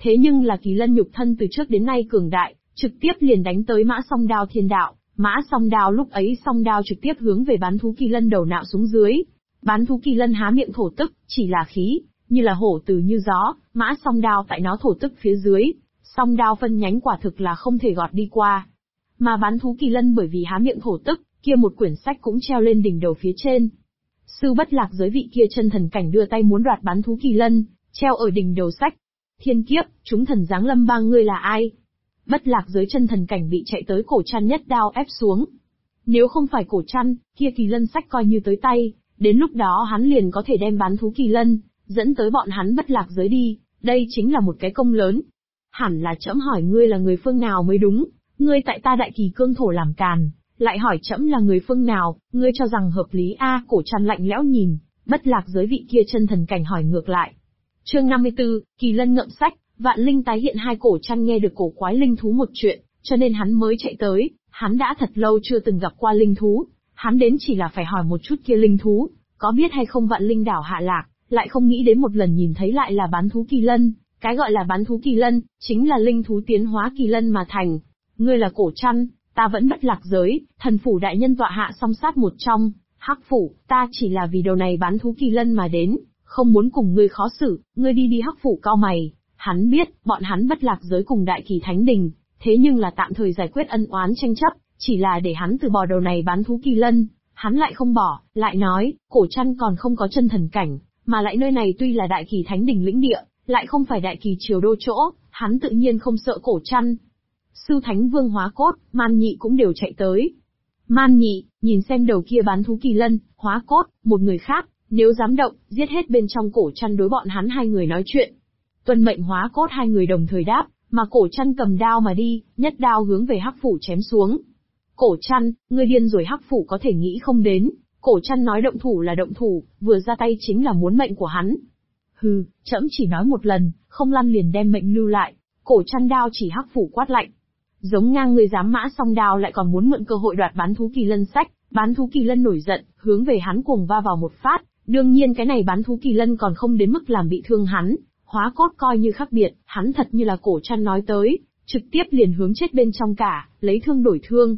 Thế nhưng là kỳ lân nhục thân từ trước đến nay cường đại, trực tiếp liền đánh tới Mã Song Đao thiên đạo. Mã Song Đao lúc ấy song đao trực tiếp hướng về bán thú kỳ lân đầu nạo xuống dưới. Bán thú kỳ lân há miệng thổ tức, chỉ là khí, như là hổ từ như gió, Mã Song Đao tại nó thổ tức phía dưới, song đao phân nhánh quả thực là không thể gọt đi qua. Mà bán thú kỳ lân bởi vì há miệng thổ tức, kia một quyển sách cũng treo lên đỉnh đầu phía trên. Sư Bất Lạc Giới vị kia chân thần cảnh đưa tay muốn đoạt bán thú kỳ lân, treo ở đỉnh đầu sách. Thiên kiếp, chúng thần giáng lâm ba ngươi là ai? Bất Lạc Giới chân thần cảnh bị chạy tới cổ chăn nhất đao ép xuống. Nếu không phải cổ chăn, kia kỳ lân sách coi như tới tay, đến lúc đó hắn liền có thể đem bán thú kỳ lân, dẫn tới bọn hắn Bất Lạc Giới đi, đây chính là một cái công lớn. Hẳn là trẫm hỏi ngươi là người phương nào mới đúng, ngươi tại ta Đại Kỳ Cương thổ làm càn, lại hỏi trẫm là người phương nào, ngươi cho rằng hợp lý a? Cổ chăn lạnh lẽo nhìn, Bất Lạc Giới vị kia chân thần cảnh hỏi ngược lại. Chương 54, Kỳ lân ngậm sách. Vạn linh tái hiện. Hai cổ chăn nghe được cổ quái linh thú một chuyện, cho nên hắn mới chạy tới, hắn đã thật lâu chưa từng gặp qua linh thú, hắn đến chỉ là phải hỏi một chút kia linh thú, có biết hay không vạn linh đảo hạ lạc, lại không nghĩ đến một lần nhìn thấy lại là bán thú kỳ lân, cái gọi là bán thú kỳ lân, chính là linh thú tiến hóa kỳ lân mà thành. Ngươi là cổ chăn, ta vẫn Bất Lạc Giới, thần phủ đại nhân tọa hạ song sát một trong, Hắc phủ, ta chỉ là vì đầu này bán thú kỳ lân mà đến, không muốn cùng ngươi khó xử, ngươi đi Hắc phủ cau mày. Hắn biết, bọn hắn Bất Lạc Giới cùng Đại Kỳ Thánh Đình, thế nhưng là tạm thời giải quyết ân oán tranh chấp, chỉ là để hắn từ bỏ đầu này bán thú kỳ lân, hắn lại không bỏ, lại nói, cổ chăn còn không có chân thần cảnh, mà lại nơi này tuy là Đại Kỳ Thánh Đình lĩnh địa, lại không phải Đại Kỳ triều đô chỗ, hắn tự nhiên không sợ cổ chăn. Sư Thánh Vương Hóa Cốt, Man Nhị cũng đều chạy tới. Man Nhị, nhìn xem đầu kia bán thú kỳ lân, Hóa Cốt, một người khác, nếu dám động, giết hết bên trong cổ chăn đối bọn hắn hai người nói chuyện. Tuân mệnh. Hóa Cốt hai người đồng thời đáp, mà cổ chăn cầm đao mà đi, nhất đao hướng về Hắc phủ chém xuống. Cổ chăn, ngươi điên rồi. Hắc phủ có thể nghĩ không đến, cổ chăn nói động thủ là động thủ, vừa ra tay chính là muốn mệnh của hắn. Hừ, trẫm chỉ nói một lần, không lăn liền đem mệnh lưu lại. Cổ chăn đao chỉ Hắc phủ quát lạnh. Giống ngang ngươi dám Mã Song Đao lại còn muốn mượn cơ hội đoạt bán thú kỳ lân sách, bán thú kỳ lân nổi giận, hướng về hắn cuồng va vào một phát, đương nhiên cái này bán thú kỳ lân còn không đến mức làm bị thương hắn. Hóa Cốt coi như khác biệt, hắn thật như là cổ chăn nói tới, trực tiếp liền hướng chết bên trong cả, lấy thương đổi thương.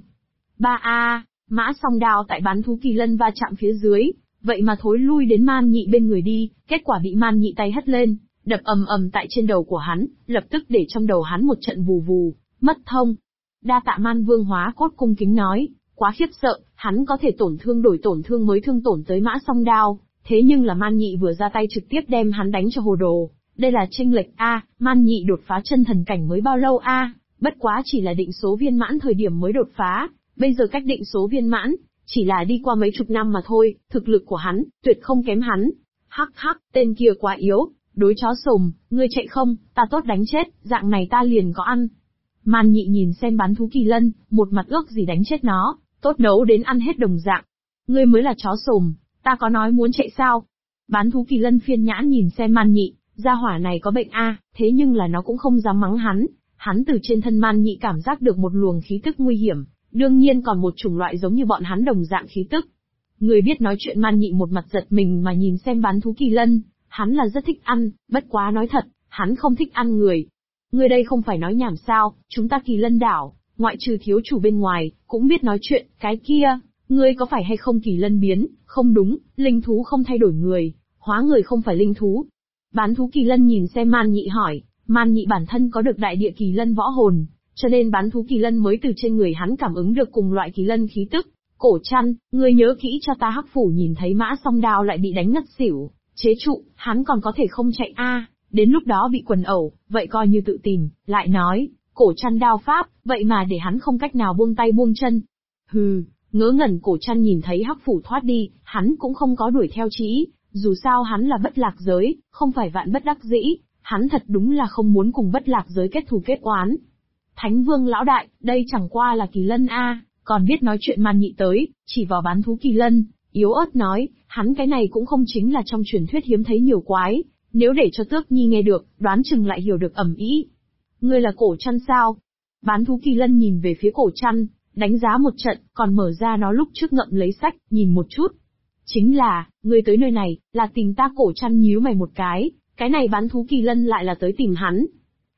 Mã Song Đao tại bán thú kỳ lân va chạm phía dưới, vậy mà thối lui đến Man Nhị bên người đi, kết quả bị Man Nhị tay hất lên, đập ầm ầm tại trên đầu của hắn, lập tức để trong đầu hắn một trận vù vù, mất thông. Đa tạ Man Vương. Hóa Cốt cung kính nói, quá khiếp sợ, hắn có thể tổn thương đổi tổn thương mới thương tổn tới Mã Song Đao, thế nhưng là Man Nhị vừa ra tay trực tiếp đem hắn đánh cho hồ đồ. Đây là chênh lệch a, Man Nhị đột phá chân thần cảnh mới bao lâu a? Bất quá chỉ là định số viên mãn thời điểm mới đột phá, bây giờ cách định số viên mãn, chỉ là đi qua mấy chục năm mà thôi, thực lực của hắn, tuyệt không kém hắn. Hắc hắc, tên kia quá yếu, đối chó sùng, ngươi chạy không, ta tốt đánh chết, dạng này ta liền có ăn. Man Nhị nhìn xem bán thú kỳ lân, một mặt ước gì đánh chết nó, tốt nấu đến ăn hết đồng dạng. Ngươi mới là chó sùng, ta có nói muốn chạy sao? Bán thú kỳ lân phiên nhãn nhìn xem Man Nhị. Gia hỏa này có bệnh a, thế nhưng là nó cũng không dám mắng hắn từ trên thân Man Nhị cảm giác được một luồng khí tức nguy hiểm, đương nhiên còn một chủng loại giống như bọn hắn đồng dạng khí tức. Người biết nói chuyện Man Nhị một mặt giật mình mà nhìn xem bán thú kỳ lân, hắn là rất thích ăn, bất quá nói thật, hắn không thích ăn người. Người đây không phải nói nhảm sao, chúng ta Kỳ Lân đảo, ngoại trừ thiếu chủ bên ngoài, cũng biết nói chuyện, cái kia, ngươi có phải hay không kỳ lân biến, không đúng, linh thú không thay đổi người, hóa người không phải linh thú. Bán thú kỳ lân nhìn xem Man Nhị hỏi, Man Nhị bản thân có được đại địa kỳ lân võ hồn, cho nên bán thú kỳ lân mới từ trên người hắn cảm ứng được cùng loại kỳ lân khí tức. Cổ chăn, ngươi nhớ kỹ cho ta. Hắc phủ nhìn thấy Mã Song Đao lại bị đánh ngất xỉu, chế trụ, hắn còn có thể không chạy a, đến lúc đó bị quần ẩu, vậy coi như tự tìm, lại nói, cổ chăn đao pháp, vậy mà để hắn không cách nào buông tay buông chân. Hừ, ngớ ngẩn. Cổ chăn nhìn thấy Hắc phủ thoát đi, hắn cũng không có đuổi theo chí, dù sao hắn là Bất Lạc Giới, không phải vạn bất đắc dĩ, hắn thật đúng là không muốn cùng Bất Lạc Giới kết thù kết oán. Thánh Vương lão đại, đây chẳng qua là kỳ lân a, còn biết nói chuyện. Man Nhị tới, chỉ vào bán thú kỳ lân, yếu ớt nói, hắn cái này cũng không chính là trong truyền thuyết hiếm thấy nhiều quái, nếu để cho Tước Nhi nghe được, đoán chừng lại hiểu được ầm ĩ. Ngươi là cổ chăn sao? Bán thú kỳ lân nhìn về phía cổ chăn, đánh giá một trận, còn mở ra nó lúc trước ngậm lấy sách, nhìn một chút. Chính là, ngươi tới nơi này, là tìm ta. Cổ chăn nhíu mày một cái này bán thú kỳ lân lại là tới tìm hắn.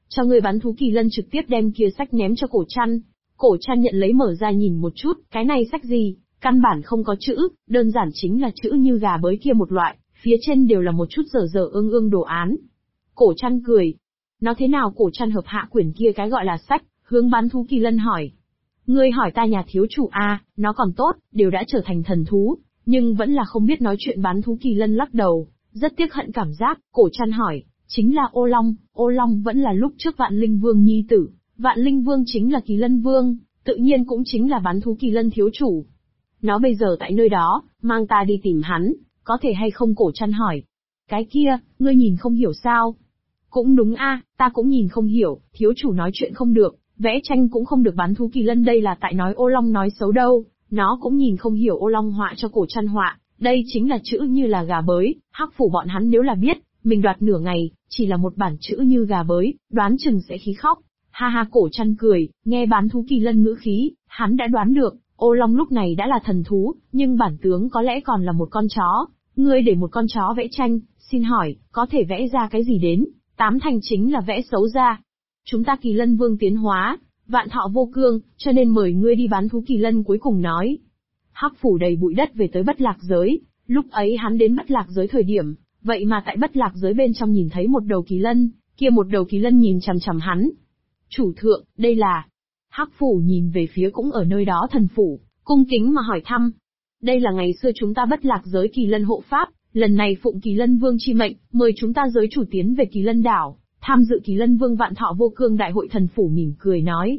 cho ngươi bán thú kỳ lân trực tiếp đem kia sách ném cho Cổ Trăn. Cổ Trăn nhận lấy mở ra nhìn một chút, cái này sách gì, căn bản không có chữ, đơn giản chính là chữ như gà bới kia một loại, phía trên đều là một chút dở dở ương ương đồ án. Cổ Trăn cười. Nó thế nào? Cổ Trăn hợp hạ quyển kia cái gọi là sách, hướng bán thú kỳ lân hỏi. Ngươi hỏi ta nhà thiếu chủ à, nó còn tốt, đều đã trở thành thần thú, nhưng vẫn là không biết nói chuyện. Bán thú kỳ lân lắc đầu, rất tiếc hận cảm giác. Cổ Trăn hỏi, chính là Ô Long vẫn là lúc trước Vạn Linh Vương nhi tử, Vạn Linh Vương chính là Kỳ Lân Vương, tự nhiên cũng chính là bán thú kỳ lân thiếu chủ. Nó bây giờ tại nơi đó, mang ta đi tìm hắn, có thể hay không? Cổ Trăn hỏi. Cái kia, ngươi nhìn không hiểu sao? Cũng đúng a, ta cũng nhìn không hiểu, thiếu chủ nói chuyện không được, vẽ tranh cũng không được. Bán thú kỳ lân đây là tại nói Ô Long nói xấu đâu, nó cũng nhìn không hiểu. Ô Long họa cho Cổ Trăn họa, đây chính là chữ như là gà bới, Hắc Phủ bọn hắn nếu là biết, mình đoạt nửa ngày, chỉ là một bản chữ như gà bới, đoán chừng sẽ khí khóc. Ha ha, Cổ Trăn cười, nghe bán thú kỳ lân ngữ khí, hắn đã đoán được, Ô Long lúc này đã là thần thú, nhưng bản tướng có lẽ còn là một con chó. Ngươi để một con chó vẽ tranh, xin hỏi, có thể vẽ ra cái gì đến? Tám thành chính là vẽ xấu ra. Chúng ta Kỳ Lân Vương tiến hóa, vạn thọ vô cương, cho nên mời ngươi đi. Bán thú kỳ lân cuối cùng nói. Hắc Phủ đầy bụi đất về tới Bất Lạc Giới, lúc ấy hắn đến Bất Lạc Giới thời điểm, vậy mà tại Bất Lạc Giới bên trong nhìn thấy một đầu kỳ lân, kia một đầu kỳ lân nhìn chằm chằm hắn. Chủ thượng, đây là... Hắc Phủ nhìn về phía cũng ở nơi đó thần phủ, cung kính mà hỏi thăm. Đây là ngày xưa chúng ta Bất Lạc Giới kỳ lân hộ pháp, lần này phụng Kỳ Lân Vương chi mệnh, mời chúng ta giới chủ tiến về Kỳ Lân Đảo, tham dự Kỳ Lân Vương vạn thọ vô cương đại hội. Thần phủ mỉm cười nói.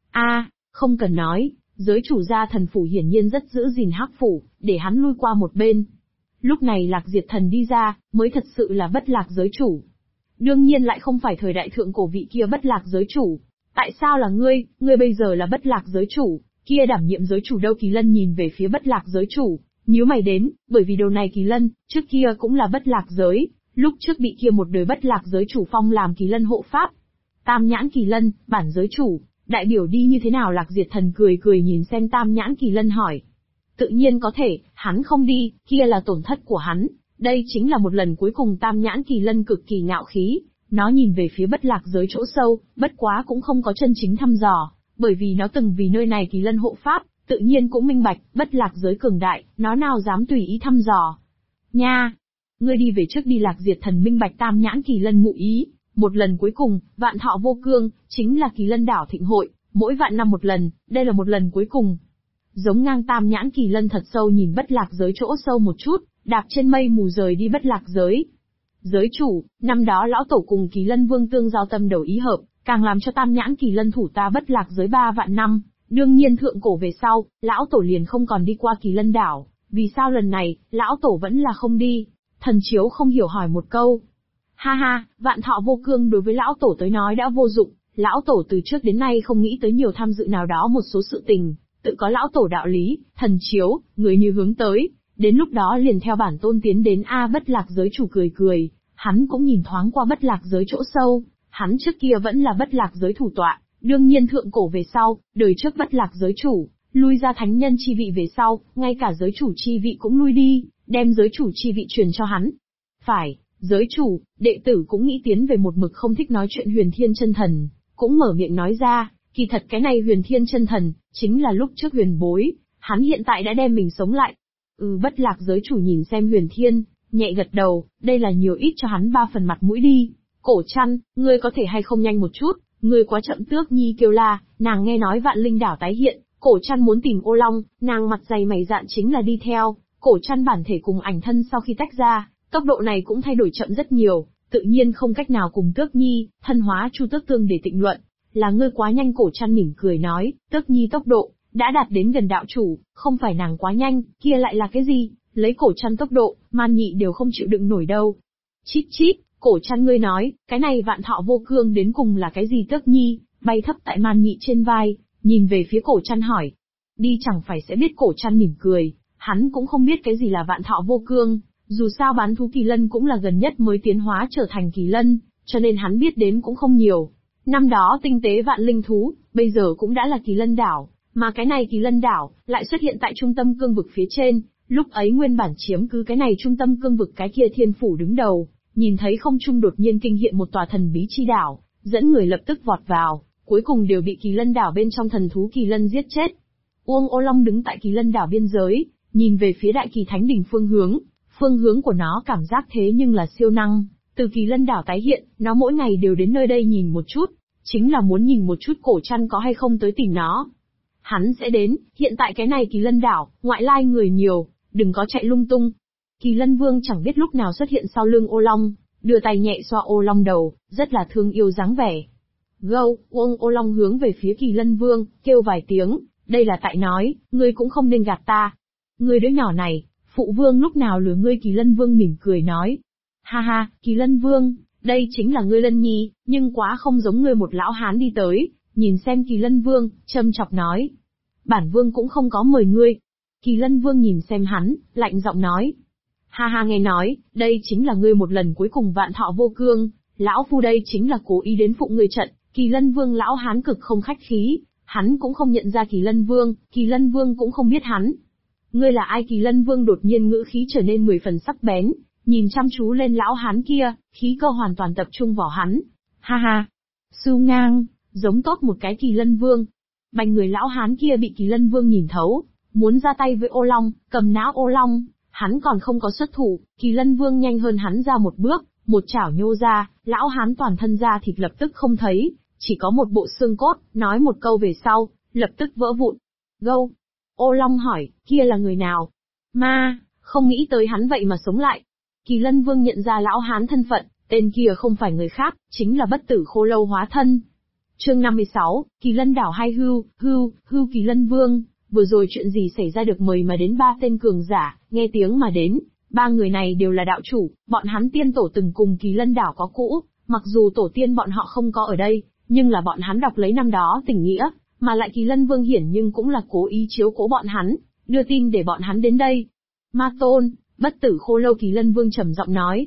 Không cần nói, giới chủ gia. Thần phủ hiển nhiên rất giữ gìn Hắc Phủ, để hắn lui qua một bên. Lúc này Lạc Diệt Thần đi ra, mới thật sự là Bất Lạc Giới chủ. Đương nhiên lại không phải thời đại thượng cổ vị kia Bất Lạc Giới chủ. Tại sao là ngươi bây giờ là Bất Lạc Giới chủ, kia đảm nhiệm giới chủ đâu? Kỳ Lân nhìn về phía Bất Lạc Giới chủ, nhíu mày đến, bởi vì đầu này Kỳ Lân, trước kia cũng là Bất Lạc Giới, lúc trước bị kia một đời Bất Lạc Giới chủ phong làm Kỳ Lân hộ pháp. Tam nhãn Kỳ Lân, bản giới chủ, đại biểu đi như thế nào? Lạc Diệt Thần cười cười nhìn xem Tam nhãn Kỳ Lân hỏi. Tự nhiên có thể, hắn không đi, kia là tổn thất của hắn, đây chính là một lần cuối cùng. Tam nhãn Kỳ Lân cực kỳ ngạo khí, nó nhìn về phía Bất Lạc Giới chỗ sâu, bất quá cũng không có chân chính thăm dò, bởi vì nó từng vì nơi này Kỳ Lân hộ pháp, tự nhiên cũng minh bạch, Bất Lạc Giới cường đại, nó nào dám tùy ý thăm dò. Nha! Ngươi đi về trước đi. Lạc Diệt Thần minh bạch Tam nhãn Kỳ Lân ngụ ý, một lần cuối cùng, vạn thọ vô cương, chính là Kỳ Lân Đảo thịnh hội, mỗi vạn năm một lần, đây là một lần cuối cùng. Giống ngang. Tam nhãn Kỳ Lân thật sâu nhìn Bất Lạc Giới chỗ sâu một chút, đạp trên mây mù rời đi Bất Lạc Giới. Giới chủ, năm đó lão tổ cùng Kỳ Lân Vương tương giao tâm đầu ý hợp, càng làm cho Tam nhãn Kỳ Lân thủ ta Bất Lạc Giới 3 vạn năm. Đương nhiên thượng cổ về sau, lão tổ liền không còn đi qua Kỳ Lân Đảo, vì sao lần này, lão tổ vẫn là không đi? Thần Chiếu không hiểu hỏi một câu. Ha ha, vạn thọ vô cương đối với lão tổ tới nói đã vô dụng, lão tổ từ trước đến nay không nghĩ tới nhiều tham dự nào đó một số sự tình, tự có lão tổ đạo lý. Thần Chiếu, người như hướng tới, đến lúc đó liền theo bản tôn tiến đến. Bất Lạc Giới chủ cười cười, hắn cũng nhìn thoáng qua Bất Lạc Giới chỗ sâu, hắn trước kia vẫn là Bất Lạc Giới thủ tọa, đương nhiên thượng cổ về sau, đời trước Bất Lạc Giới chủ, lui ra thánh nhân chi vị về sau, ngay cả giới chủ chi vị cũng lui đi, đem giới chủ chi vị truyền cho hắn. Phải, giới chủ, đệ tử cũng nghĩ tiến về. Một mực không thích nói chuyện Huyền Thiên Chân Thần, cũng mở miệng nói ra, kỳ thật cái này Huyền Thiên Chân Thần, chính là lúc trước Huyền Bối, hắn hiện tại đã đem mình sống lại. Bất Lạc Giới chủ nhìn xem Huyền Thiên, nhẹ gật đầu, đây là nhiều ít cho hắn 3 phần mặt mũi đi. Cổ Trăn, ngươi có thể hay không nhanh một chút, ngươi quá chậm. Tước Nhi kêu la, nàng nghe nói Vạn Linh Đảo tái hiện, Cổ Trăn muốn tìm Ô Long, nàng mặt dày mày dạn chính là đi theo. Cổ Trăn bản thể cùng ảnh thân sau khi tách ra, tốc độ này cũng thay đổi chậm rất nhiều, tự nhiên không cách nào cùng Tước Nhi, thân hóa Chu Tước Tương để tịnh luận. Là ngươi quá nhanh. Cổ Trăn mỉm cười nói, Tước Nhi tốc độ đã đạt đến gần đạo chủ, không phải nàng quá nhanh, kia lại là cái gì? Lấy Cổ Trăn tốc độ, Man Nhị đều không chịu đựng nổi đâu. Chít chít, Cổ Trăn ngươi nói, cái này vạn thọ vô cương đến cùng là cái gì? Tước Nhi bay thấp tại Man Nhị trên vai, nhìn về phía Cổ Trăn hỏi. Đi chẳng phải sẽ biết. Cổ Trăn mỉm cười, hắn cũng không biết cái gì là vạn thọ vô cương, dù sao bán thú kỳ lân cũng là gần nhất mới tiến hóa trở thành kỳ lân, cho nên hắn biết đến cũng không nhiều. Năm đó tinh tế vạn linh thú, bây giờ cũng đã là Kỳ Lân Đảo, mà cái này Kỳ Lân Đảo lại xuất hiện tại trung tâm cương vực phía trên, lúc ấy nguyên bản chiếm cứ cái này trung tâm cương vực cái kia Thiên Phủ đứng đầu, nhìn thấy không trung đột nhiên kinh hiện một tòa thần bí chi đảo, dẫn người lập tức vọt vào, cuối cùng đều bị Kỳ Lân đảo bên trong thần thú Kỳ Lân giết chết. Uông Ô Long đứng tại Kỳ Lân đảo biên giới, nhìn về phía Đại Kỳ Thánh đỉnh phương hướng của nó cảm giác thế nhưng là siêu năng, từ Kỳ Lân đảo tái hiện, nó mỗi ngày đều đến nơi đây nhìn một chút, chính là muốn nhìn một chút Cổ Trăn có hay không tới tìm nó. Hắn sẽ đến, hiện tại cái này Kỳ Lân đảo, ngoại lai người nhiều, đừng có chạy lung tung. Kỳ Lân Vương chẳng biết lúc nào xuất hiện sau lưng Ô Long, đưa tay nhẹ xoa Ô Long đầu, rất là thương yêu dáng vẻ. Gâu, Uông Ô Long hướng về phía Kỳ Lân Vương, kêu vài tiếng, đây là tại nói, ngươi cũng không nên gạt ta. Ngươi đứa nhỏ này, phụ vương lúc nào lừa ngươi? Kỳ Lân Vương mỉm cười nói. Ha ha, Kỳ Lân Vương, đây chính là ngươi Lân Nhi, nhưng quá không giống ngươi. Một lão hán đi tới, nhìn xem Kỳ Lân Vương, châm chọc nói. Bản vương cũng không có mời ngươi. Kỳ Lân Vương nhìn xem hắn, lạnh giọng nói. Ha ha, nghe nói, đây chính là ngươi một lần cuối cùng vạn thọ vô cương, lão phu đây chính là cố ý đến phụ ngươi trận. Kỳ Lân Vương lão hán cực không khách khí, hắn cũng không nhận ra Kỳ Lân Vương cũng không biết hắn. Ngươi là ai? Kỳ Lân Vương đột nhiên ngữ khí trở nên 10 phần sắc bén, nhìn chăm chú lên lão hán kia, khí cơ hoàn toàn tập trung vào hắn. Ha ha, Sưu Ngang, giống tốt một cái Kỳ Lân Vương. Bành, người lão hán kia bị Kỳ Lân Vương nhìn thấu, muốn ra tay với Ô Long, cầm nã Ô Long, hắn còn không có xuất thủ, Kỳ Lân Vương nhanh hơn hắn ra một bước, một chảo nhô ra, lão hán toàn thân da thịt lập tức không thấy, chỉ có một bộ xương cốt, nói một câu về sau, lập tức vỡ vụn. Gâu. Ô Long hỏi, kia là người nào? Ma, không nghĩ tới hắn vậy mà sống lại. Kỳ Lân Vương nhận ra lão hán thân phận, tên kia không phải người khác, chính là Bất Tử Khô Lâu hóa thân. Chương 56, Kỳ Lân đảo hay hưu Kỳ Lân Vương, vừa rồi chuyện gì xảy ra được mời mà đến 3 tên cường giả, nghe tiếng mà đến, 3 người này đều là đạo chủ, bọn hắn tiên tổ từng cùng Kỳ Lân đảo có cũ, mặc dù tổ tiên bọn họ không có ở đây, nhưng là bọn hắn đọc lấy năm đó tình nghĩa, mà lại Kỳ Lân Vương hiển nhưng cũng là cố ý chiếu cố bọn hắn, đưa tin để bọn hắn đến đây. Ma Tôn, Bất Tử Khô Lâu. Kỳ Lân Vương trầm giọng nói.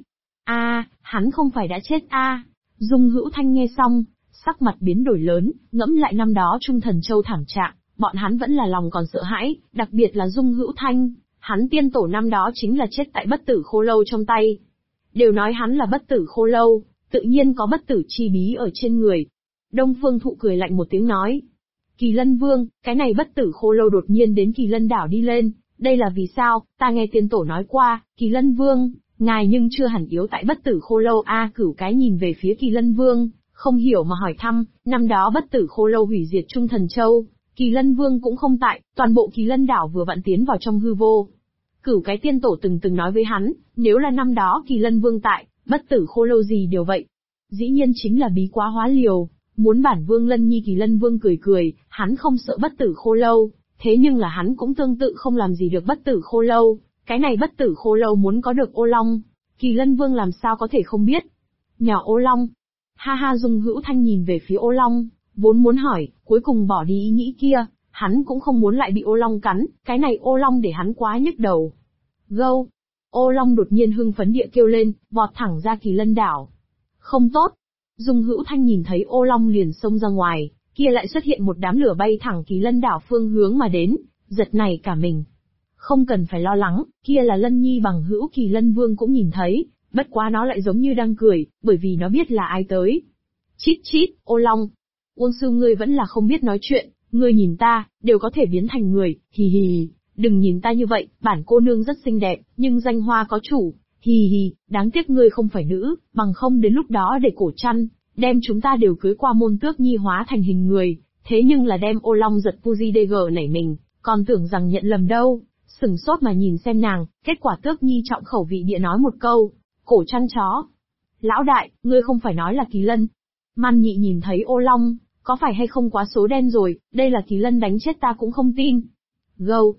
Hắn không phải đã chết Dung Hữu Thanh nghe xong, sắc mặt biến đổi lớn, ngẫm lại năm đó Trung Thần Châu thảm trạng, bọn hắn vẫn là lòng còn sợ hãi, đặc biệt là Dung Hữu Thanh, hắn tiên tổ năm đó chính là chết tại Bất Tử Khô Lâu trong tay. Đều nói hắn là Bất Tử Khô Lâu, tự nhiên có bất tử chi bí ở trên người. Đông Phương Thụ cười lạnh một tiếng nói. Kỳ Lân Vương, cái này Bất Tử Khô Lâu đột nhiên đến Kỳ Lân đảo đi lên, đây là vì sao? Ta nghe tiên tổ nói qua, Kỳ Lân Vương, ngài nhưng chưa hẳn yếu tại Bất Tử Khô Lâu. Cửu Cái nhìn về phía Kỳ Lân Vương, không hiểu mà hỏi thăm, năm đó Bất Tử Khô Lâu hủy diệt Trung Thần Châu, Kỳ Lân Vương cũng không tại, toàn bộ Kỳ Lân đảo vừa vặn tiến vào trong hư vô. Cửu Cái tiên tổ từng nói với hắn, nếu là năm đó Kỳ Lân Vương tại, Bất Tử Khô Lâu gì đều vậy. Dĩ nhiên chính là bí quá hóa liều, muốn bản vương Lân Nhi. Kỳ Lân Vương cười, hắn không sợ Bất Tử Khô Lâu, thế nhưng là hắn cũng tương tự không làm gì được Bất Tử Khô Lâu, cái này Bất Tử Khô Lâu muốn có được Ô Long, Kỳ Lân Vương làm sao có thể không biết. Nhỏ Ô Long. Ha ha, Dung Hữu Thanh nhìn về phía Ô Long, vốn muốn hỏi, cuối cùng bỏ đi ý nghĩ kia, hắn cũng không muốn lại bị Ô Long cắn, cái này Ô Long để hắn quá nhức đầu. Gâu. Ô Long đột nhiên hưng phấn địa kêu lên, vọt thẳng ra Kỳ Lân đảo. Không tốt. Dung Hữu Thanh nhìn thấy Ô Long liền xông ra ngoài, kia lại xuất hiện một đám lửa bay thẳng Kỳ Lân đảo phương hướng mà đến, giật nảy cả mình. Không cần phải lo lắng, kia là Lân Nhi bằng hữu. Kỳ Lân Vương cũng nhìn thấy, bất quá nó lại giống như đang cười, bởi vì nó biết là ai tới. Chít chít, Ô Long. Uông Sư ngươi vẫn là không biết nói chuyện, ngươi nhìn ta, đều có thể biến thành người, hì hì, đừng nhìn ta như vậy, bản cô nương rất xinh đẹp, nhưng danh hoa có chủ, hì hì, đáng tiếc ngươi không phải nữ, bằng không đến lúc đó để Cổ Trăn, đem chúng ta đều cưới qua môn Tước Nhi hóa thành hình người, thế nhưng là đem Ô Long giật Fujidg nảy mình, còn tưởng rằng nhận lầm đâu, sừng sốt mà nhìn xem nàng, kết quả Tước Nhi trọng khẩu vị địa nói một câu, Cổ Trăn chó. Lão đại, ngươi không phải nói là Kỳ Lân. Man Nhị nhìn thấy Ô Long, có phải hay không quá số đen rồi, đây là Kỳ Lân đánh chết ta cũng không tin. Gâu.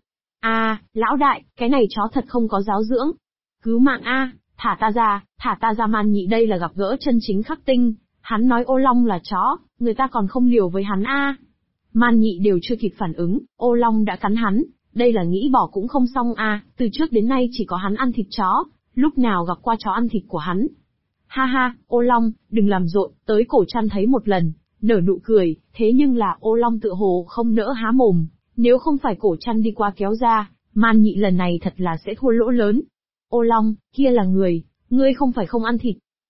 Lão đại, cái này chó thật không có giáo dưỡng. Cứu mạng thả ta ra. Man Nhị đây là gặp gỡ chân chính khắc tinh, hắn nói Ô Long là chó, người ta còn không liều với hắn Man Nhị đều chưa kịp phản ứng, Ô Long đã cắn hắn, đây là nghĩ bỏ cũng không xong từ trước đến nay chỉ có hắn ăn thịt chó, lúc nào gặp qua chó ăn thịt của hắn. Ha ha, Ô Long, đừng làm rộn, tới Cổ Trăn thấy một lần, nở nụ cười, thế nhưng là Ô Long tựa hồ không nỡ há mồm, nếu không phải Cổ Trăn đi qua kéo ra, Man Nhị lần này thật là sẽ thua lỗ lớn. Ô Long, kia là người, ngươi không phải không ăn thịt.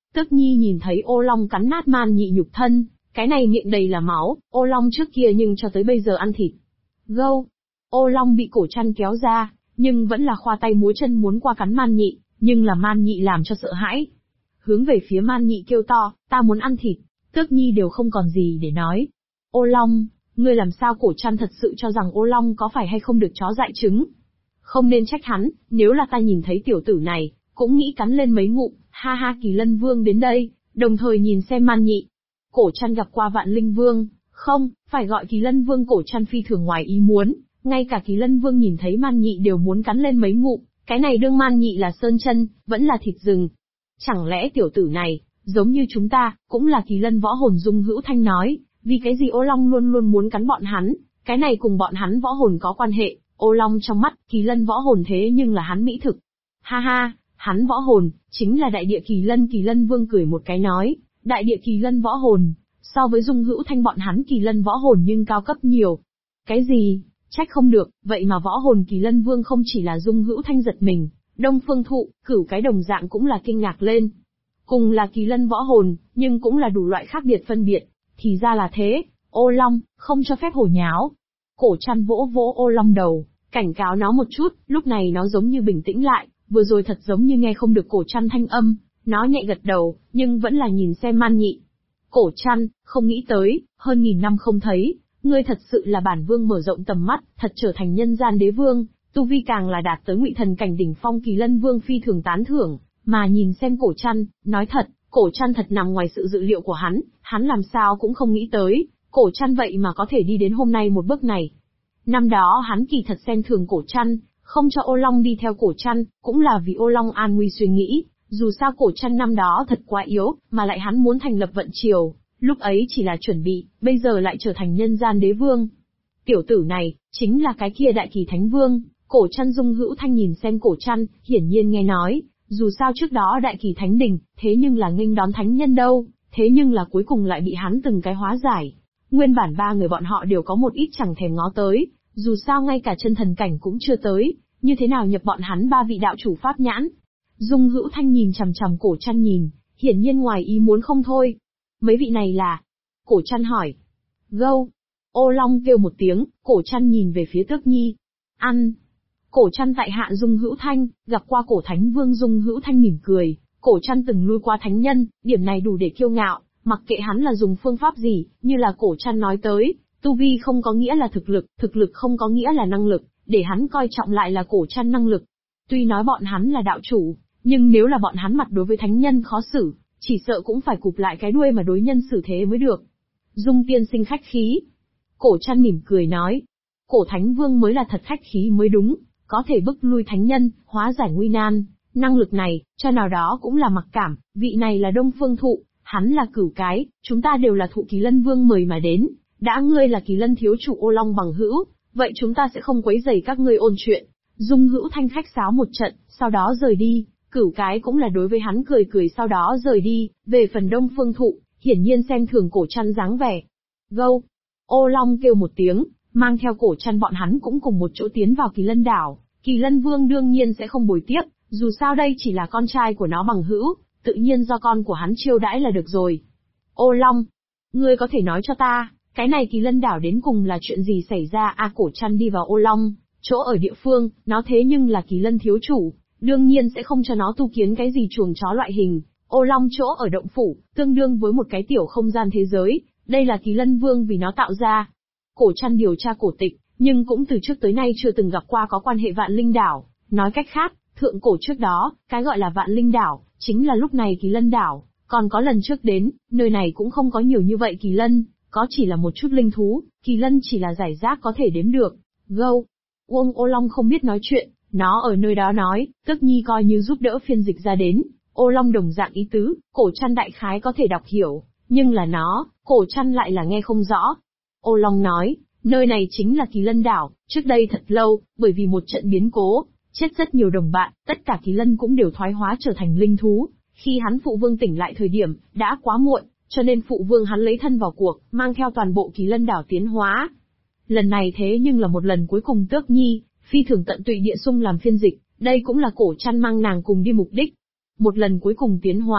Tước Nhi nhìn thấy ô long cắn nát Man Nhị nhục thân, cái này miệng đầy là máu, ô long trước kia nhưng cho tới bây giờ ăn thịt. Gâu! Ô long bị cổ chăn kéo ra, nhưng vẫn là khoa tay múa chân muốn qua cắn Man Nhị, nhưng là Man Nhị làm cho sợ hãi. Hướng về phía Man Nhị kêu to, ta muốn ăn thịt. Tước Nhi đều không còn gì để nói. Ô long, ngươi làm sao? Cổ chăn thật sự cho rằng ô long có phải hay không được chó dại trứng. Không nên trách hắn, nếu là ta nhìn thấy tiểu tử này, cũng nghĩ cắn lên mấy ngụm. Ha ha, Kỳ Lân Vương đến đây, đồng thời nhìn xem Man Nhị. Cổ chăn gặp qua Vạn Linh Vương, không, phải gọi Kỳ Lân Vương. Cổ chăn phi thường ngoài ý muốn, ngay cả Kỳ Lân Vương nhìn thấy Man Nhị đều muốn cắn lên mấy ngụm, cái này đương Man Nhị là sơn chân, vẫn là thịt rừng. Chẳng lẽ tiểu tử này, giống như chúng ta, cũng là Kỳ Lân võ hồn? Dung Hữu Thanh nói, vì cái gì ô long luôn luôn muốn cắn bọn hắn, cái này cùng bọn hắn võ hồn có quan hệ, ô long trong mắt, Kỳ Lân võ hồn thế nhưng là hắn mỹ thực. Ha ha, hắn võ hồn, chính là đại địa Kỳ Lân. Kỳ Lân Vương cười một cái nói, đại địa Kỳ Lân võ hồn, so với Dung Hữu Thanh bọn hắn Kỳ Lân võ hồn nhưng cao cấp nhiều. Cái gì? Trách không được, vậy mà võ hồn Kỳ Lân Vương không chỉ là Dung Hữu Thanh giật mình, Đông Phương Thụ, Cửu cái đồng dạng cũng là kinh ngạc lên. Cùng là Kỳ Lân võ hồn, nhưng cũng là đủ loại khác biệt phân biệt. Thì ra là thế, ô long, không cho phép hồ nháo. Cổ chăn vỗ vỗ ô long đầu, cảnh cáo nó một chút, lúc này nó giống như bình tĩnh lại, vừa rồi thật giống như nghe không được cổ chăn thanh âm, nó nhẹ gật đầu, nhưng vẫn là nhìn xem Man Nhị. Cổ chăn, không nghĩ tới, hơn 1000 năm không thấy, ngươi thật sự là bản vương mở rộng tầm mắt, thật trở thành nhân gian đế vương, tu vi càng là đạt tới ngụy thần cảnh đỉnh phong. Kỳ Lân Vương phi thường tán thưởng, mà nhìn xem cổ chăn, nói thật, cổ chăn thật nằm ngoài sự dự liệu của hắn làm sao cũng không nghĩ tới, cổ chăn vậy mà có thể đi đến hôm nay một bước này. Năm đó hắn kỳ thật xem thường cổ chăn, không cho ô long đi theo cổ chăn, cũng là vì ô long an nguy suy nghĩ, dù sao cổ chăn năm đó thật quá yếu, mà lại hắn muốn thành lập vận triều, lúc ấy chỉ là chuẩn bị, bây giờ lại trở thành nhân gian đế vương. Tiểu tử này, chính là cái kia đại kỳ thánh vương. Cổ chăn. Dung Hữu Thanh nhìn xem cổ chăn, hiển nhiên nghe nói, dù sao trước đó đại kỳ thánh đình, thế nhưng là nghênh đón thánh nhân đâu, thế nhưng là cuối cùng lại bị hắn từng cái hóa giải. Nguyên bản ba người bọn họ đều có một ít chẳng thèm ngó tới, dù sao ngay cả chân thần cảnh cũng chưa tới, như thế nào nhập bọn hắn ba vị đạo chủ pháp nhãn. Dung Hữu Thanh nhìn chằm chằm cổ chăn nhìn, hiển nhiên ngoài ý muốn không thôi. Mấy vị này là? Cổ chăn hỏi. Gâu! Ô long kêu một tiếng, cổ chăn nhìn về phía Tước Nhi. Ăn! Cổ chăn tại hạ Dung Hữu Thanh, gặp qua cổ thánh vương. Dung Hữu Thanh mỉm cười, cổ chăn từng lui qua thánh nhân, điểm này đủ để kiêu ngạo, mặc kệ hắn là dùng phương pháp gì, như là cổ chăn nói tới, tu vi không có nghĩa là thực lực không có nghĩa là năng lực, để hắn coi trọng lại là cổ chăn năng lực. Tuy nói bọn hắn là đạo chủ, nhưng nếu là bọn hắn mặt đối với thánh nhân khó xử, chỉ sợ cũng phải cụp lại cái đuôi mà đối nhân xử thế mới được. Dung tiên sinh khách khí. Cổ chăn mỉm cười nói, cổ thánh vương mới là thật khách khí mới đúng, có thể bức lui thánh nhân, hóa giải nguy nan, năng lực này, cho nào đó cũng là mặc cảm. Vị này là Đông Phương Thụ, hắn là Cửu cái, chúng ta đều là thụ Kỳ Lân Vương mời mà đến, đã ngươi là Kỳ Lân thiếu chủ ô long bằng hữu, vậy chúng ta sẽ không quấy rầy các ngươi ôn chuyện. Dung Hữu Thanh khách sáo một trận, sau đó rời đi. Cửu cái cũng là đối với hắn cười cười sau đó rời đi. Về phần Đông Phương Thụ, hiển nhiên xem thường cổ chăn dáng vẻ. Gâu! Ô long kêu một tiếng, mang theo cổ chăn bọn hắn cũng cùng một chỗ tiến vào Kỳ Lân đảo. Kỳ Lân Vương đương nhiên sẽ không bồi tiếp, dù sao đây chỉ là con trai của nó bằng hữu, tự nhiên do con của hắn chiêu đãi là được rồi. Ô long! Ngươi có thể nói cho ta, cái này Kỳ Lân đảo đến cùng là chuyện gì xảy ra? Cổ chăn đi vào ô long chỗ ở địa phương, nó thế nhưng là Kỳ Lân thiếu chủ, đương nhiên sẽ không cho nó tu kiến cái gì chuồng chó loại hình. Ô long chỗ ở động phủ, tương đương với một cái tiểu không gian thế giới, đây là Kỳ Lân Vương vì nó tạo ra. Cổ chăn điều tra cổ tịch, nhưng cũng từ trước tới nay chưa từng gặp qua có quan hệ Vạn Linh đảo. Nói cách khác, thượng cổ trước đó, cái gọi là Vạn Linh đảo, chính là lúc này Kỳ Lân đảo. Còn có lần trước đến, nơi này cũng không có nhiều như vậy kỳ lân, có chỉ là một chút linh thú, kỳ lân chỉ là giải rác có thể đếm được. Gâu! Uông Ô Long không biết nói chuyện, nó ở nơi đó nói, Tước Nhi coi như giúp đỡ phiên dịch ra đến. Ô Long đồng dạng ý tứ, cổ chăn đại khái có thể đọc hiểu, nhưng là nó, cổ chăn lại là nghe không rõ. Ô Long nói, nơi này chính là Kỳ Lân đảo, trước đây thật lâu, bởi vì một trận biến cố, chết rất nhiều đồng bạn, tất cả kỳ lân cũng đều thoái hóa trở thành linh thú. Khi hắn phụ vương tỉnh lại thời điểm, đã quá muộn, cho nên phụ vương hắn lấy thân vào cuộc, mang theo toàn bộ Kỳ Lân đảo tiến hóa. Lần này thế nhưng là một lần cuối cùng Tước Nhi, phi thường tận tụy địa sung làm phiên dịch, đây cũng là cổ chăn mang nàng cùng đi mục đích. Một lần cuối cùng tiến hóa,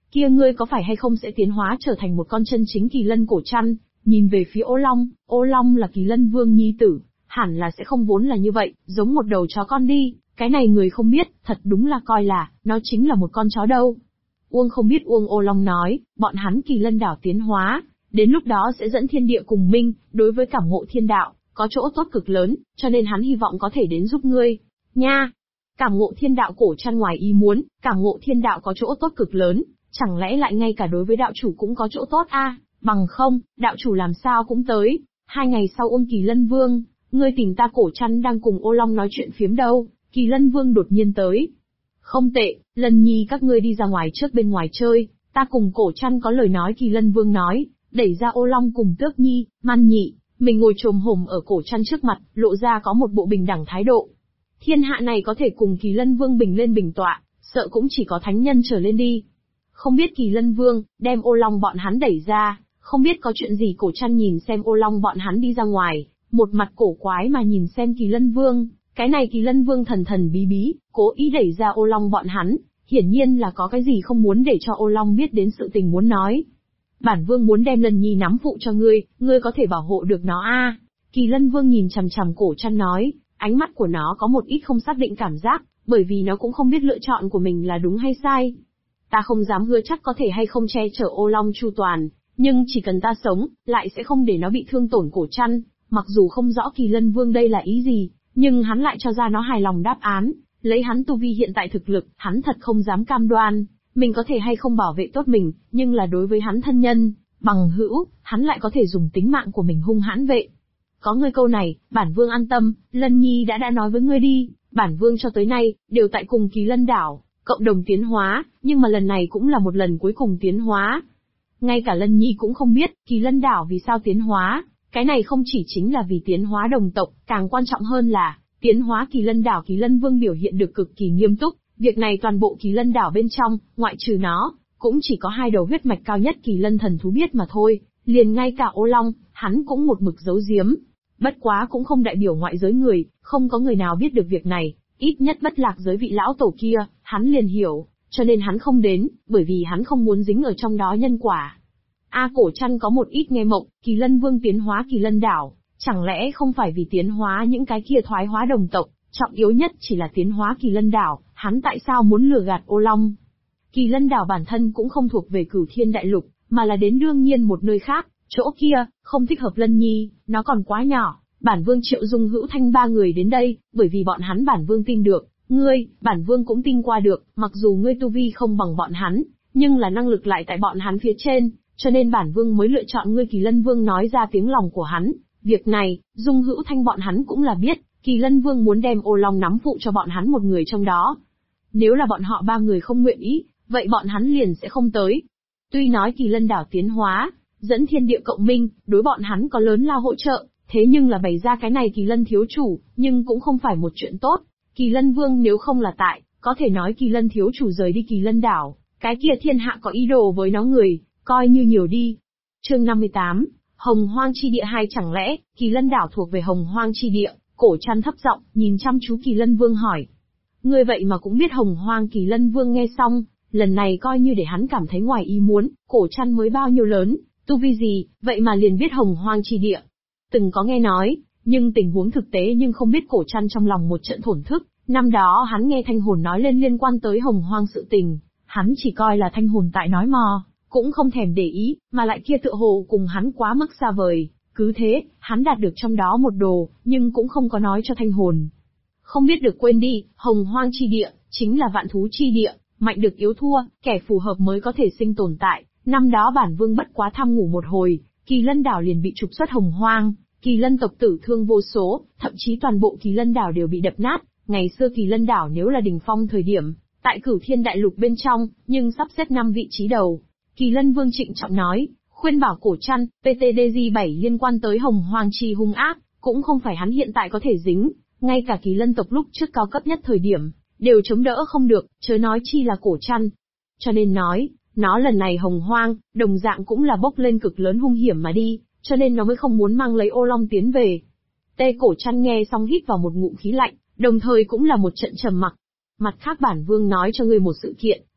kia ngươi có phải hay không sẽ tiến hóa trở thành một con chân chính kỳ lân cổ chăn? Nhìn về phía Ô Long là kỳ lân vương nhi tử, hẳn là sẽ không vốn là như vậy, giống một đầu chó con đi, cái này người không biết, thật đúng là coi là, nó chính là một con chó đâu. Uông không biết Uông Ô Long nói, bọn hắn kỳ lân đảo tiến hóa, đến lúc đó sẽ dẫn thiên địa cùng minh, đối với cảm ngộ thiên đạo, có chỗ tốt cực lớn, cho nên hắn hy vọng có thể đến giúp ngươi. Nha! Cảm ngộ thiên đạo cổ chăn ngoài ý muốn, cảm ngộ thiên đạo có chỗ tốt cực lớn, chẳng lẽ lại ngay cả đối với đạo chủ cũng có chỗ tốt a? Bằng không, đạo chủ làm sao cũng tới. 2 ngày sau Uông Kỳ Lân Vương, ngươi tìm ta cổ chăn đang cùng Ô Long nói chuyện phiếm đâu, Kỳ Lân Vương đột nhiên tới. Không tệ, Lân Nhi các ngươi đi ra ngoài trước bên ngoài chơi, ta cùng cổ chăn có lời nói. Kỳ Lân Vương nói, đẩy ra Ô Long cùng Tước Nhi, Man Nhị, mình ngồi chồm hổm ở cổ chăn trước mặt, lộ ra có một bộ bình đẳng thái độ. Thiên hạ này có thể cùng Kỳ Lân Vương bình lên bình tọa, sợ cũng chỉ có thánh nhân trở lên đi. Không biết Kỳ Lân Vương, đem Ô Long bọn hắn đẩy ra, không biết có chuyện gì. Cổ chăn nhìn xem Ô Long bọn hắn đi ra ngoài, một mặt cổ quái mà nhìn xem Kỳ Lân Vương, cái này Kỳ Lân Vương thần thần bí bí, cố ý đẩy ra Ô Long bọn hắn, hiển nhiên là có cái gì không muốn để cho Ô Long biết đến sự tình muốn nói. Bản Vương muốn đem Lân Nhi nắm phụ cho ngươi có thể bảo hộ được nó a? Kỳ Lân Vương nhìn chằm chằm cổ chăn nói, ánh mắt của nó có một ít không xác định cảm giác, bởi vì nó cũng không biết lựa chọn của mình là đúng hay sai. Ta không dám hứa chắc có thể hay không che chở Ô Long chu toàn, nhưng chỉ cần ta sống, lại sẽ không để nó bị thương tổn. Cổ chăn, mặc dù không rõ Kỳ Lân Vương đây là ý gì, nhưng hắn lại cho ra nó hài lòng đáp án, lấy hắn tu vi hiện tại thực lực, hắn thật không dám cam đoan, mình có thể hay không bảo vệ tốt mình, nhưng là đối với hắn thân nhân, bằng hữu, hắn lại có thể dùng tính mạng của mình hung hãn vệ. Có ngươi câu này, bản Vương an tâm, Lân Nhi đã nói với ngươi đi, bản Vương cho tới nay, đều tại cùng Kỳ Lân đảo, cộng đồng tiến hóa, nhưng mà lần này cũng là một lần cuối cùng tiến hóa. Ngay cả Lân Nhi cũng không biết, Kỳ Lân đảo vì sao tiến hóa, cái này không chỉ chính là vì tiến hóa đồng tộc, càng quan trọng hơn là, tiến hóa Kỳ Lân đảo. Kỳ Lân Vương biểu hiện được cực kỳ nghiêm túc, việc này toàn bộ Kỳ Lân đảo bên trong, ngoại trừ nó, cũng chỉ có 2 đầu huyết mạch cao nhất Kỳ Lân thần thú biết mà thôi, liền ngay cả Ô Long, hắn cũng một mực giấu giếm. Bất quá cũng không đại biểu ngoại giới người, không có người nào biết được việc này, ít nhất Bất Lạc giới vị lão tổ kia, hắn liền hiểu, cho nên hắn không đến, bởi vì hắn không muốn dính ở trong đó nhân quả. Cổ chăn có một ít nghe mộng, Kỳ Lân Vương tiến hóa Kỳ Lân đảo, chẳng lẽ không phải vì tiến hóa những cái kia thoái hóa đồng tộc, trọng yếu nhất chỉ là tiến hóa Kỳ Lân đảo, hắn tại sao muốn lừa gạt Ô Long? Kỳ Lân đảo bản thân cũng không thuộc về Cửu Thiên Đại Lục, mà là đến đương nhiên một nơi khác, chỗ kia, không thích hợp Lân Nhi, nó còn quá nhỏ. Bản Vương Triệu Dung Hữu Thanh 3 người đến đây, bởi vì bọn hắn bản Vương tin được, ngươi, bản Vương cũng tin qua được, mặc dù ngươi tu vi không bằng bọn hắn, nhưng là năng lực lại tại bọn hắn phía trên, cho nên bản Vương mới lựa chọn ngươi. Kỳ Lân Vương nói ra tiếng lòng của hắn, việc này, Dung Hữu Thanh bọn hắn cũng là biết, Kỳ Lân Vương muốn đem Ô Long nắm phụ cho bọn hắn một người trong đó. Nếu là bọn họ 3 người không nguyện ý, vậy bọn hắn liền sẽ không tới. Tuy nói Kỳ Lân đảo tiến hóa, dẫn thiên địa cộng minh, đối bọn hắn có lớn lao hỗ trợ, thế nhưng là bày ra cái này Kỳ Lân thiếu chủ, nhưng cũng không phải một chuyện tốt. Kỳ Lân Vương nếu không là tại, có thể nói Kỳ Lân thiếu chủ rời đi Kỳ Lân đảo, cái kia thiên hạ có ý đồ với nó người, coi như nhiều đi. Chương 58, Hồng Hoang chi địa 2. Chẳng lẽ, Kỳ Lân đảo thuộc về Hồng Hoang chi địa? Cổ chăn thấp giọng, nhìn chăm chú Kỳ Lân Vương hỏi. Ngươi vậy mà cũng biết Hồng Hoang? Kỳ Lân Vương nghe xong, lần này coi như để hắn cảm thấy ngoài ý muốn, cổ chăn mới bao nhiêu lớn, tu vi gì, vậy mà liền biết Hồng Hoang chi địa. Từng có nghe nói, nhưng tình huống thực tế nhưng không biết. Cổ chăn trong lòng một trận thổn thức, năm đó hắn nghe Thanh Hồn nói lên liên quan tới Hồng Hoang sự tình, hắn chỉ coi là Thanh Hồn tại nói mò, cũng không thèm để ý, mà lại kia tựa hồ cùng hắn quá mức xa vời, cứ thế, hắn đạt được trong đó một đồ, nhưng cũng không có nói cho Thanh Hồn. Không biết được quên đi, Hồng Hoang chi địa, chính là vạn thú chi địa, mạnh được yếu thua, kẻ phù hợp mới có thể sinh tồn tại, năm đó bản Vương bất quá tham ngủ một hồi, Kỳ Lân đảo liền bị trục xuất Hồng Hoang, Kỳ Lân tộc tử thương vô số, thậm chí toàn bộ Kỳ Lân đảo đều bị đập nát. Ngày xưa Kỳ Lân đảo nếu là đỉnh phong thời điểm, tại Cửu Thiên Đại Lục bên trong, nhưng sắp xếp 5 vị trí đầu. Kỳ Lân Vương trịnh trọng nói, khuyên bảo cổ chăn, PTDG 7 liên quan tới Hồng Hoang chi hung ác, cũng không phải hắn hiện tại có thể dính, ngay cả Kỳ Lân tộc lúc trước cao cấp nhất thời điểm, đều chống đỡ không được, chớ nói chi là cổ chăn. Cho nên nói, nó lần này Hồng Hoang, đồng dạng cũng là bốc lên cực lớn hung hiểm mà đi, cho nên nó mới không muốn mang lấy Ô Long tiến về. Tê cổ chăn nghe xong hít vào một ngụm khí lạnh, đồng thời cũng là một trận trầm mặc. Mặt khác bản Vương nói cho ngươi một sự kiện,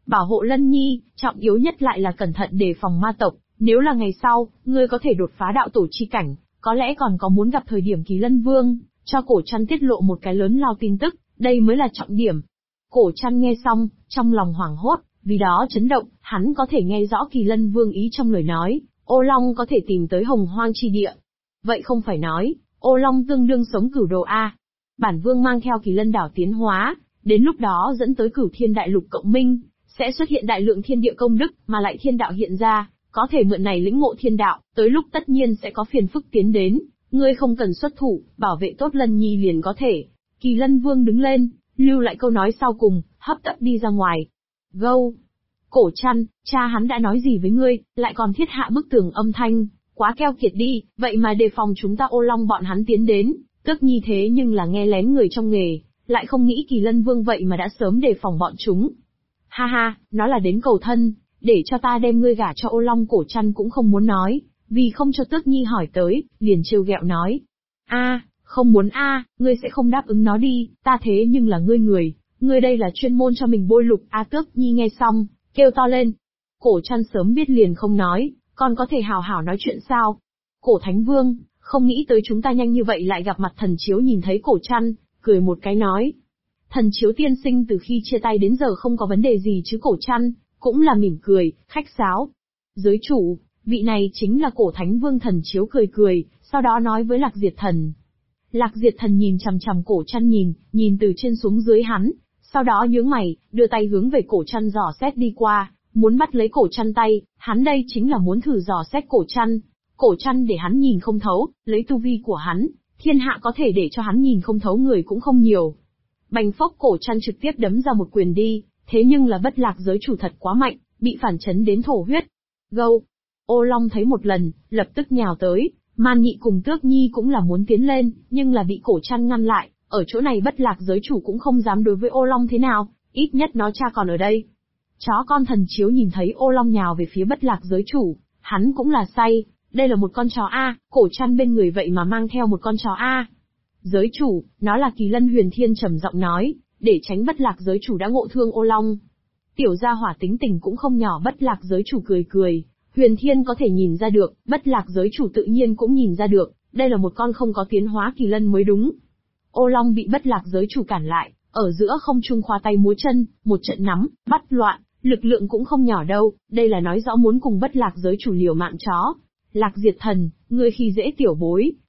Bảo hộ Lân Nhi, trọng yếu nhất lại là cẩn thận đề phòng ma tộc, nếu là ngày sau, ngươi có thể đột phá đạo tổ chi cảnh, có lẽ còn có muốn gặp thời điểm Kỳ Lân Vương, cho Cổ Trăn tiết lộ một cái lớn lao tin tức, đây mới là trọng điểm. Cổ Trăn nghe xong, trong lòng hoảng hốt, vì đó chấn động, hắn có thể nghe rõ Kỳ Lân Vương ý trong lời nói, Ô Long có thể tìm tới Hồng Hoang chi địa. Vậy không phải nói, Ô Long tương đương sống cửu đồ A. Bản Vương mang theo Kỳ Lân đảo tiến hóa, đến lúc đó dẫn tới Cửu Thiên Đại Lục cộng minh, sẽ xuất hiện đại lượng thiên địa công đức, mà lại thiên đạo hiện ra, có thể mượn này lĩnh ngộ thiên đạo, tới lúc tất nhiên sẽ có phiền phức tiến đến, ngươi không cần xuất thủ, bảo vệ tốt Lân Nhi liền có thể. Kỳ Lân Vương đứng lên, lưu lại câu nói sau cùng, hấp tấp đi ra ngoài. Gâu! Cổ Trăn, cha hắn đã nói gì với ngươi, lại còn thiết hạ bức tường âm thanh, quá keo kiệt đi, vậy mà đề phòng chúng ta Ô Long bọn hắn tiến đến, Tước Nhi thế nhưng là nghe lén người trong nghề, lại không nghĩ Kỳ Lân Vương vậy mà đã sớm đề phòng bọn chúng. Ha ha, nó là đến cầu thân, để cho ta đem ngươi gả cho Ô Long. Cổ Trăn cũng không muốn nói, vì không cho Tước Nhi hỏi tới, liền trêu ghẹo nói. Không muốn ngươi sẽ không đáp ứng nó đi, ta thế nhưng là ngươi đây là chuyên môn cho mình bôi lục. Tước Nhi nghe xong, kêu to lên. Cổ Trăn sớm biết liền không nói, còn có thể hào hảo nói chuyện sao? Cổ Thánh Vương, không nghĩ tới chúng ta nhanh như vậy lại gặp mặt. Thần Chiếu nhìn thấy Cổ Trăn, cười một cái nói. Thần Chiếu tiên sinh từ khi chia tay đến giờ không có vấn đề gì chứ? Cổ Trăn cũng là mỉm cười, khách sáo. Giới chủ, vị này chính là Cổ Thánh Vương. Thần Chiếu cười cười, sau đó nói với Lạc Diệt Thần. Lạc Diệt Thần nhìn chằm chằm Cổ Trăn nhìn từ trên xuống dưới hắn, sau đó nhướng mày, đưa tay hướng về Cổ Trăn dò xét đi qua, muốn bắt lấy Cổ Trăn tay, hắn đây chính là muốn thử dò xét Cổ Trăn. Cổ Trăn để hắn nhìn không thấu, lấy tu vi của hắn, thiên hạ có thể để cho hắn nhìn không thấu người cũng không nhiều. Bành phốc, Cổ Trăn trực tiếp đấm ra một quyền đi, thế nhưng là Bất Lạc giới chủ thật quá mạnh, bị phản chấn đến thổ huyết. Gâu! Ô Long thấy một lần, lập tức nhào tới, Man Nhị cùng Tước Nhi cũng là muốn tiến lên, nhưng là bị Cổ Trăn ngăn lại, ở chỗ này Bất Lạc giới chủ cũng không dám đối với Ô Long thế nào, ít nhất nó cha còn ở đây. Chó con. Thần Chiếu nhìn thấy Ô Long nhào về phía Bất Lạc giới chủ, hắn cũng là say, đây là một con chó Cổ Trăn bên người vậy mà mang theo một con chó Giới chủ, nó là Kỳ Lân. Huyền Thiên trầm giọng nói, để tránh Bất Lạc giới chủ đã ngộ thương Ô Long. Tiểu gia hỏa tính tình cũng không nhỏ. Bất Lạc giới chủ cười cười, Huyền Thiên có thể nhìn ra được, Bất Lạc giới chủ tự nhiên cũng nhìn ra được, đây là một con không có tiến hóa Kỳ Lân mới đúng. Ô Long bị Bất Lạc giới chủ cản lại, ở giữa không trung khoa tay múa chân, một trận nắm, bắt loạn, lực lượng cũng không nhỏ đâu, đây là nói rõ muốn cùng Bất Lạc giới chủ liều mạng chó. Lạc Diệt Thần, ngươi khi dễ tiểu bối,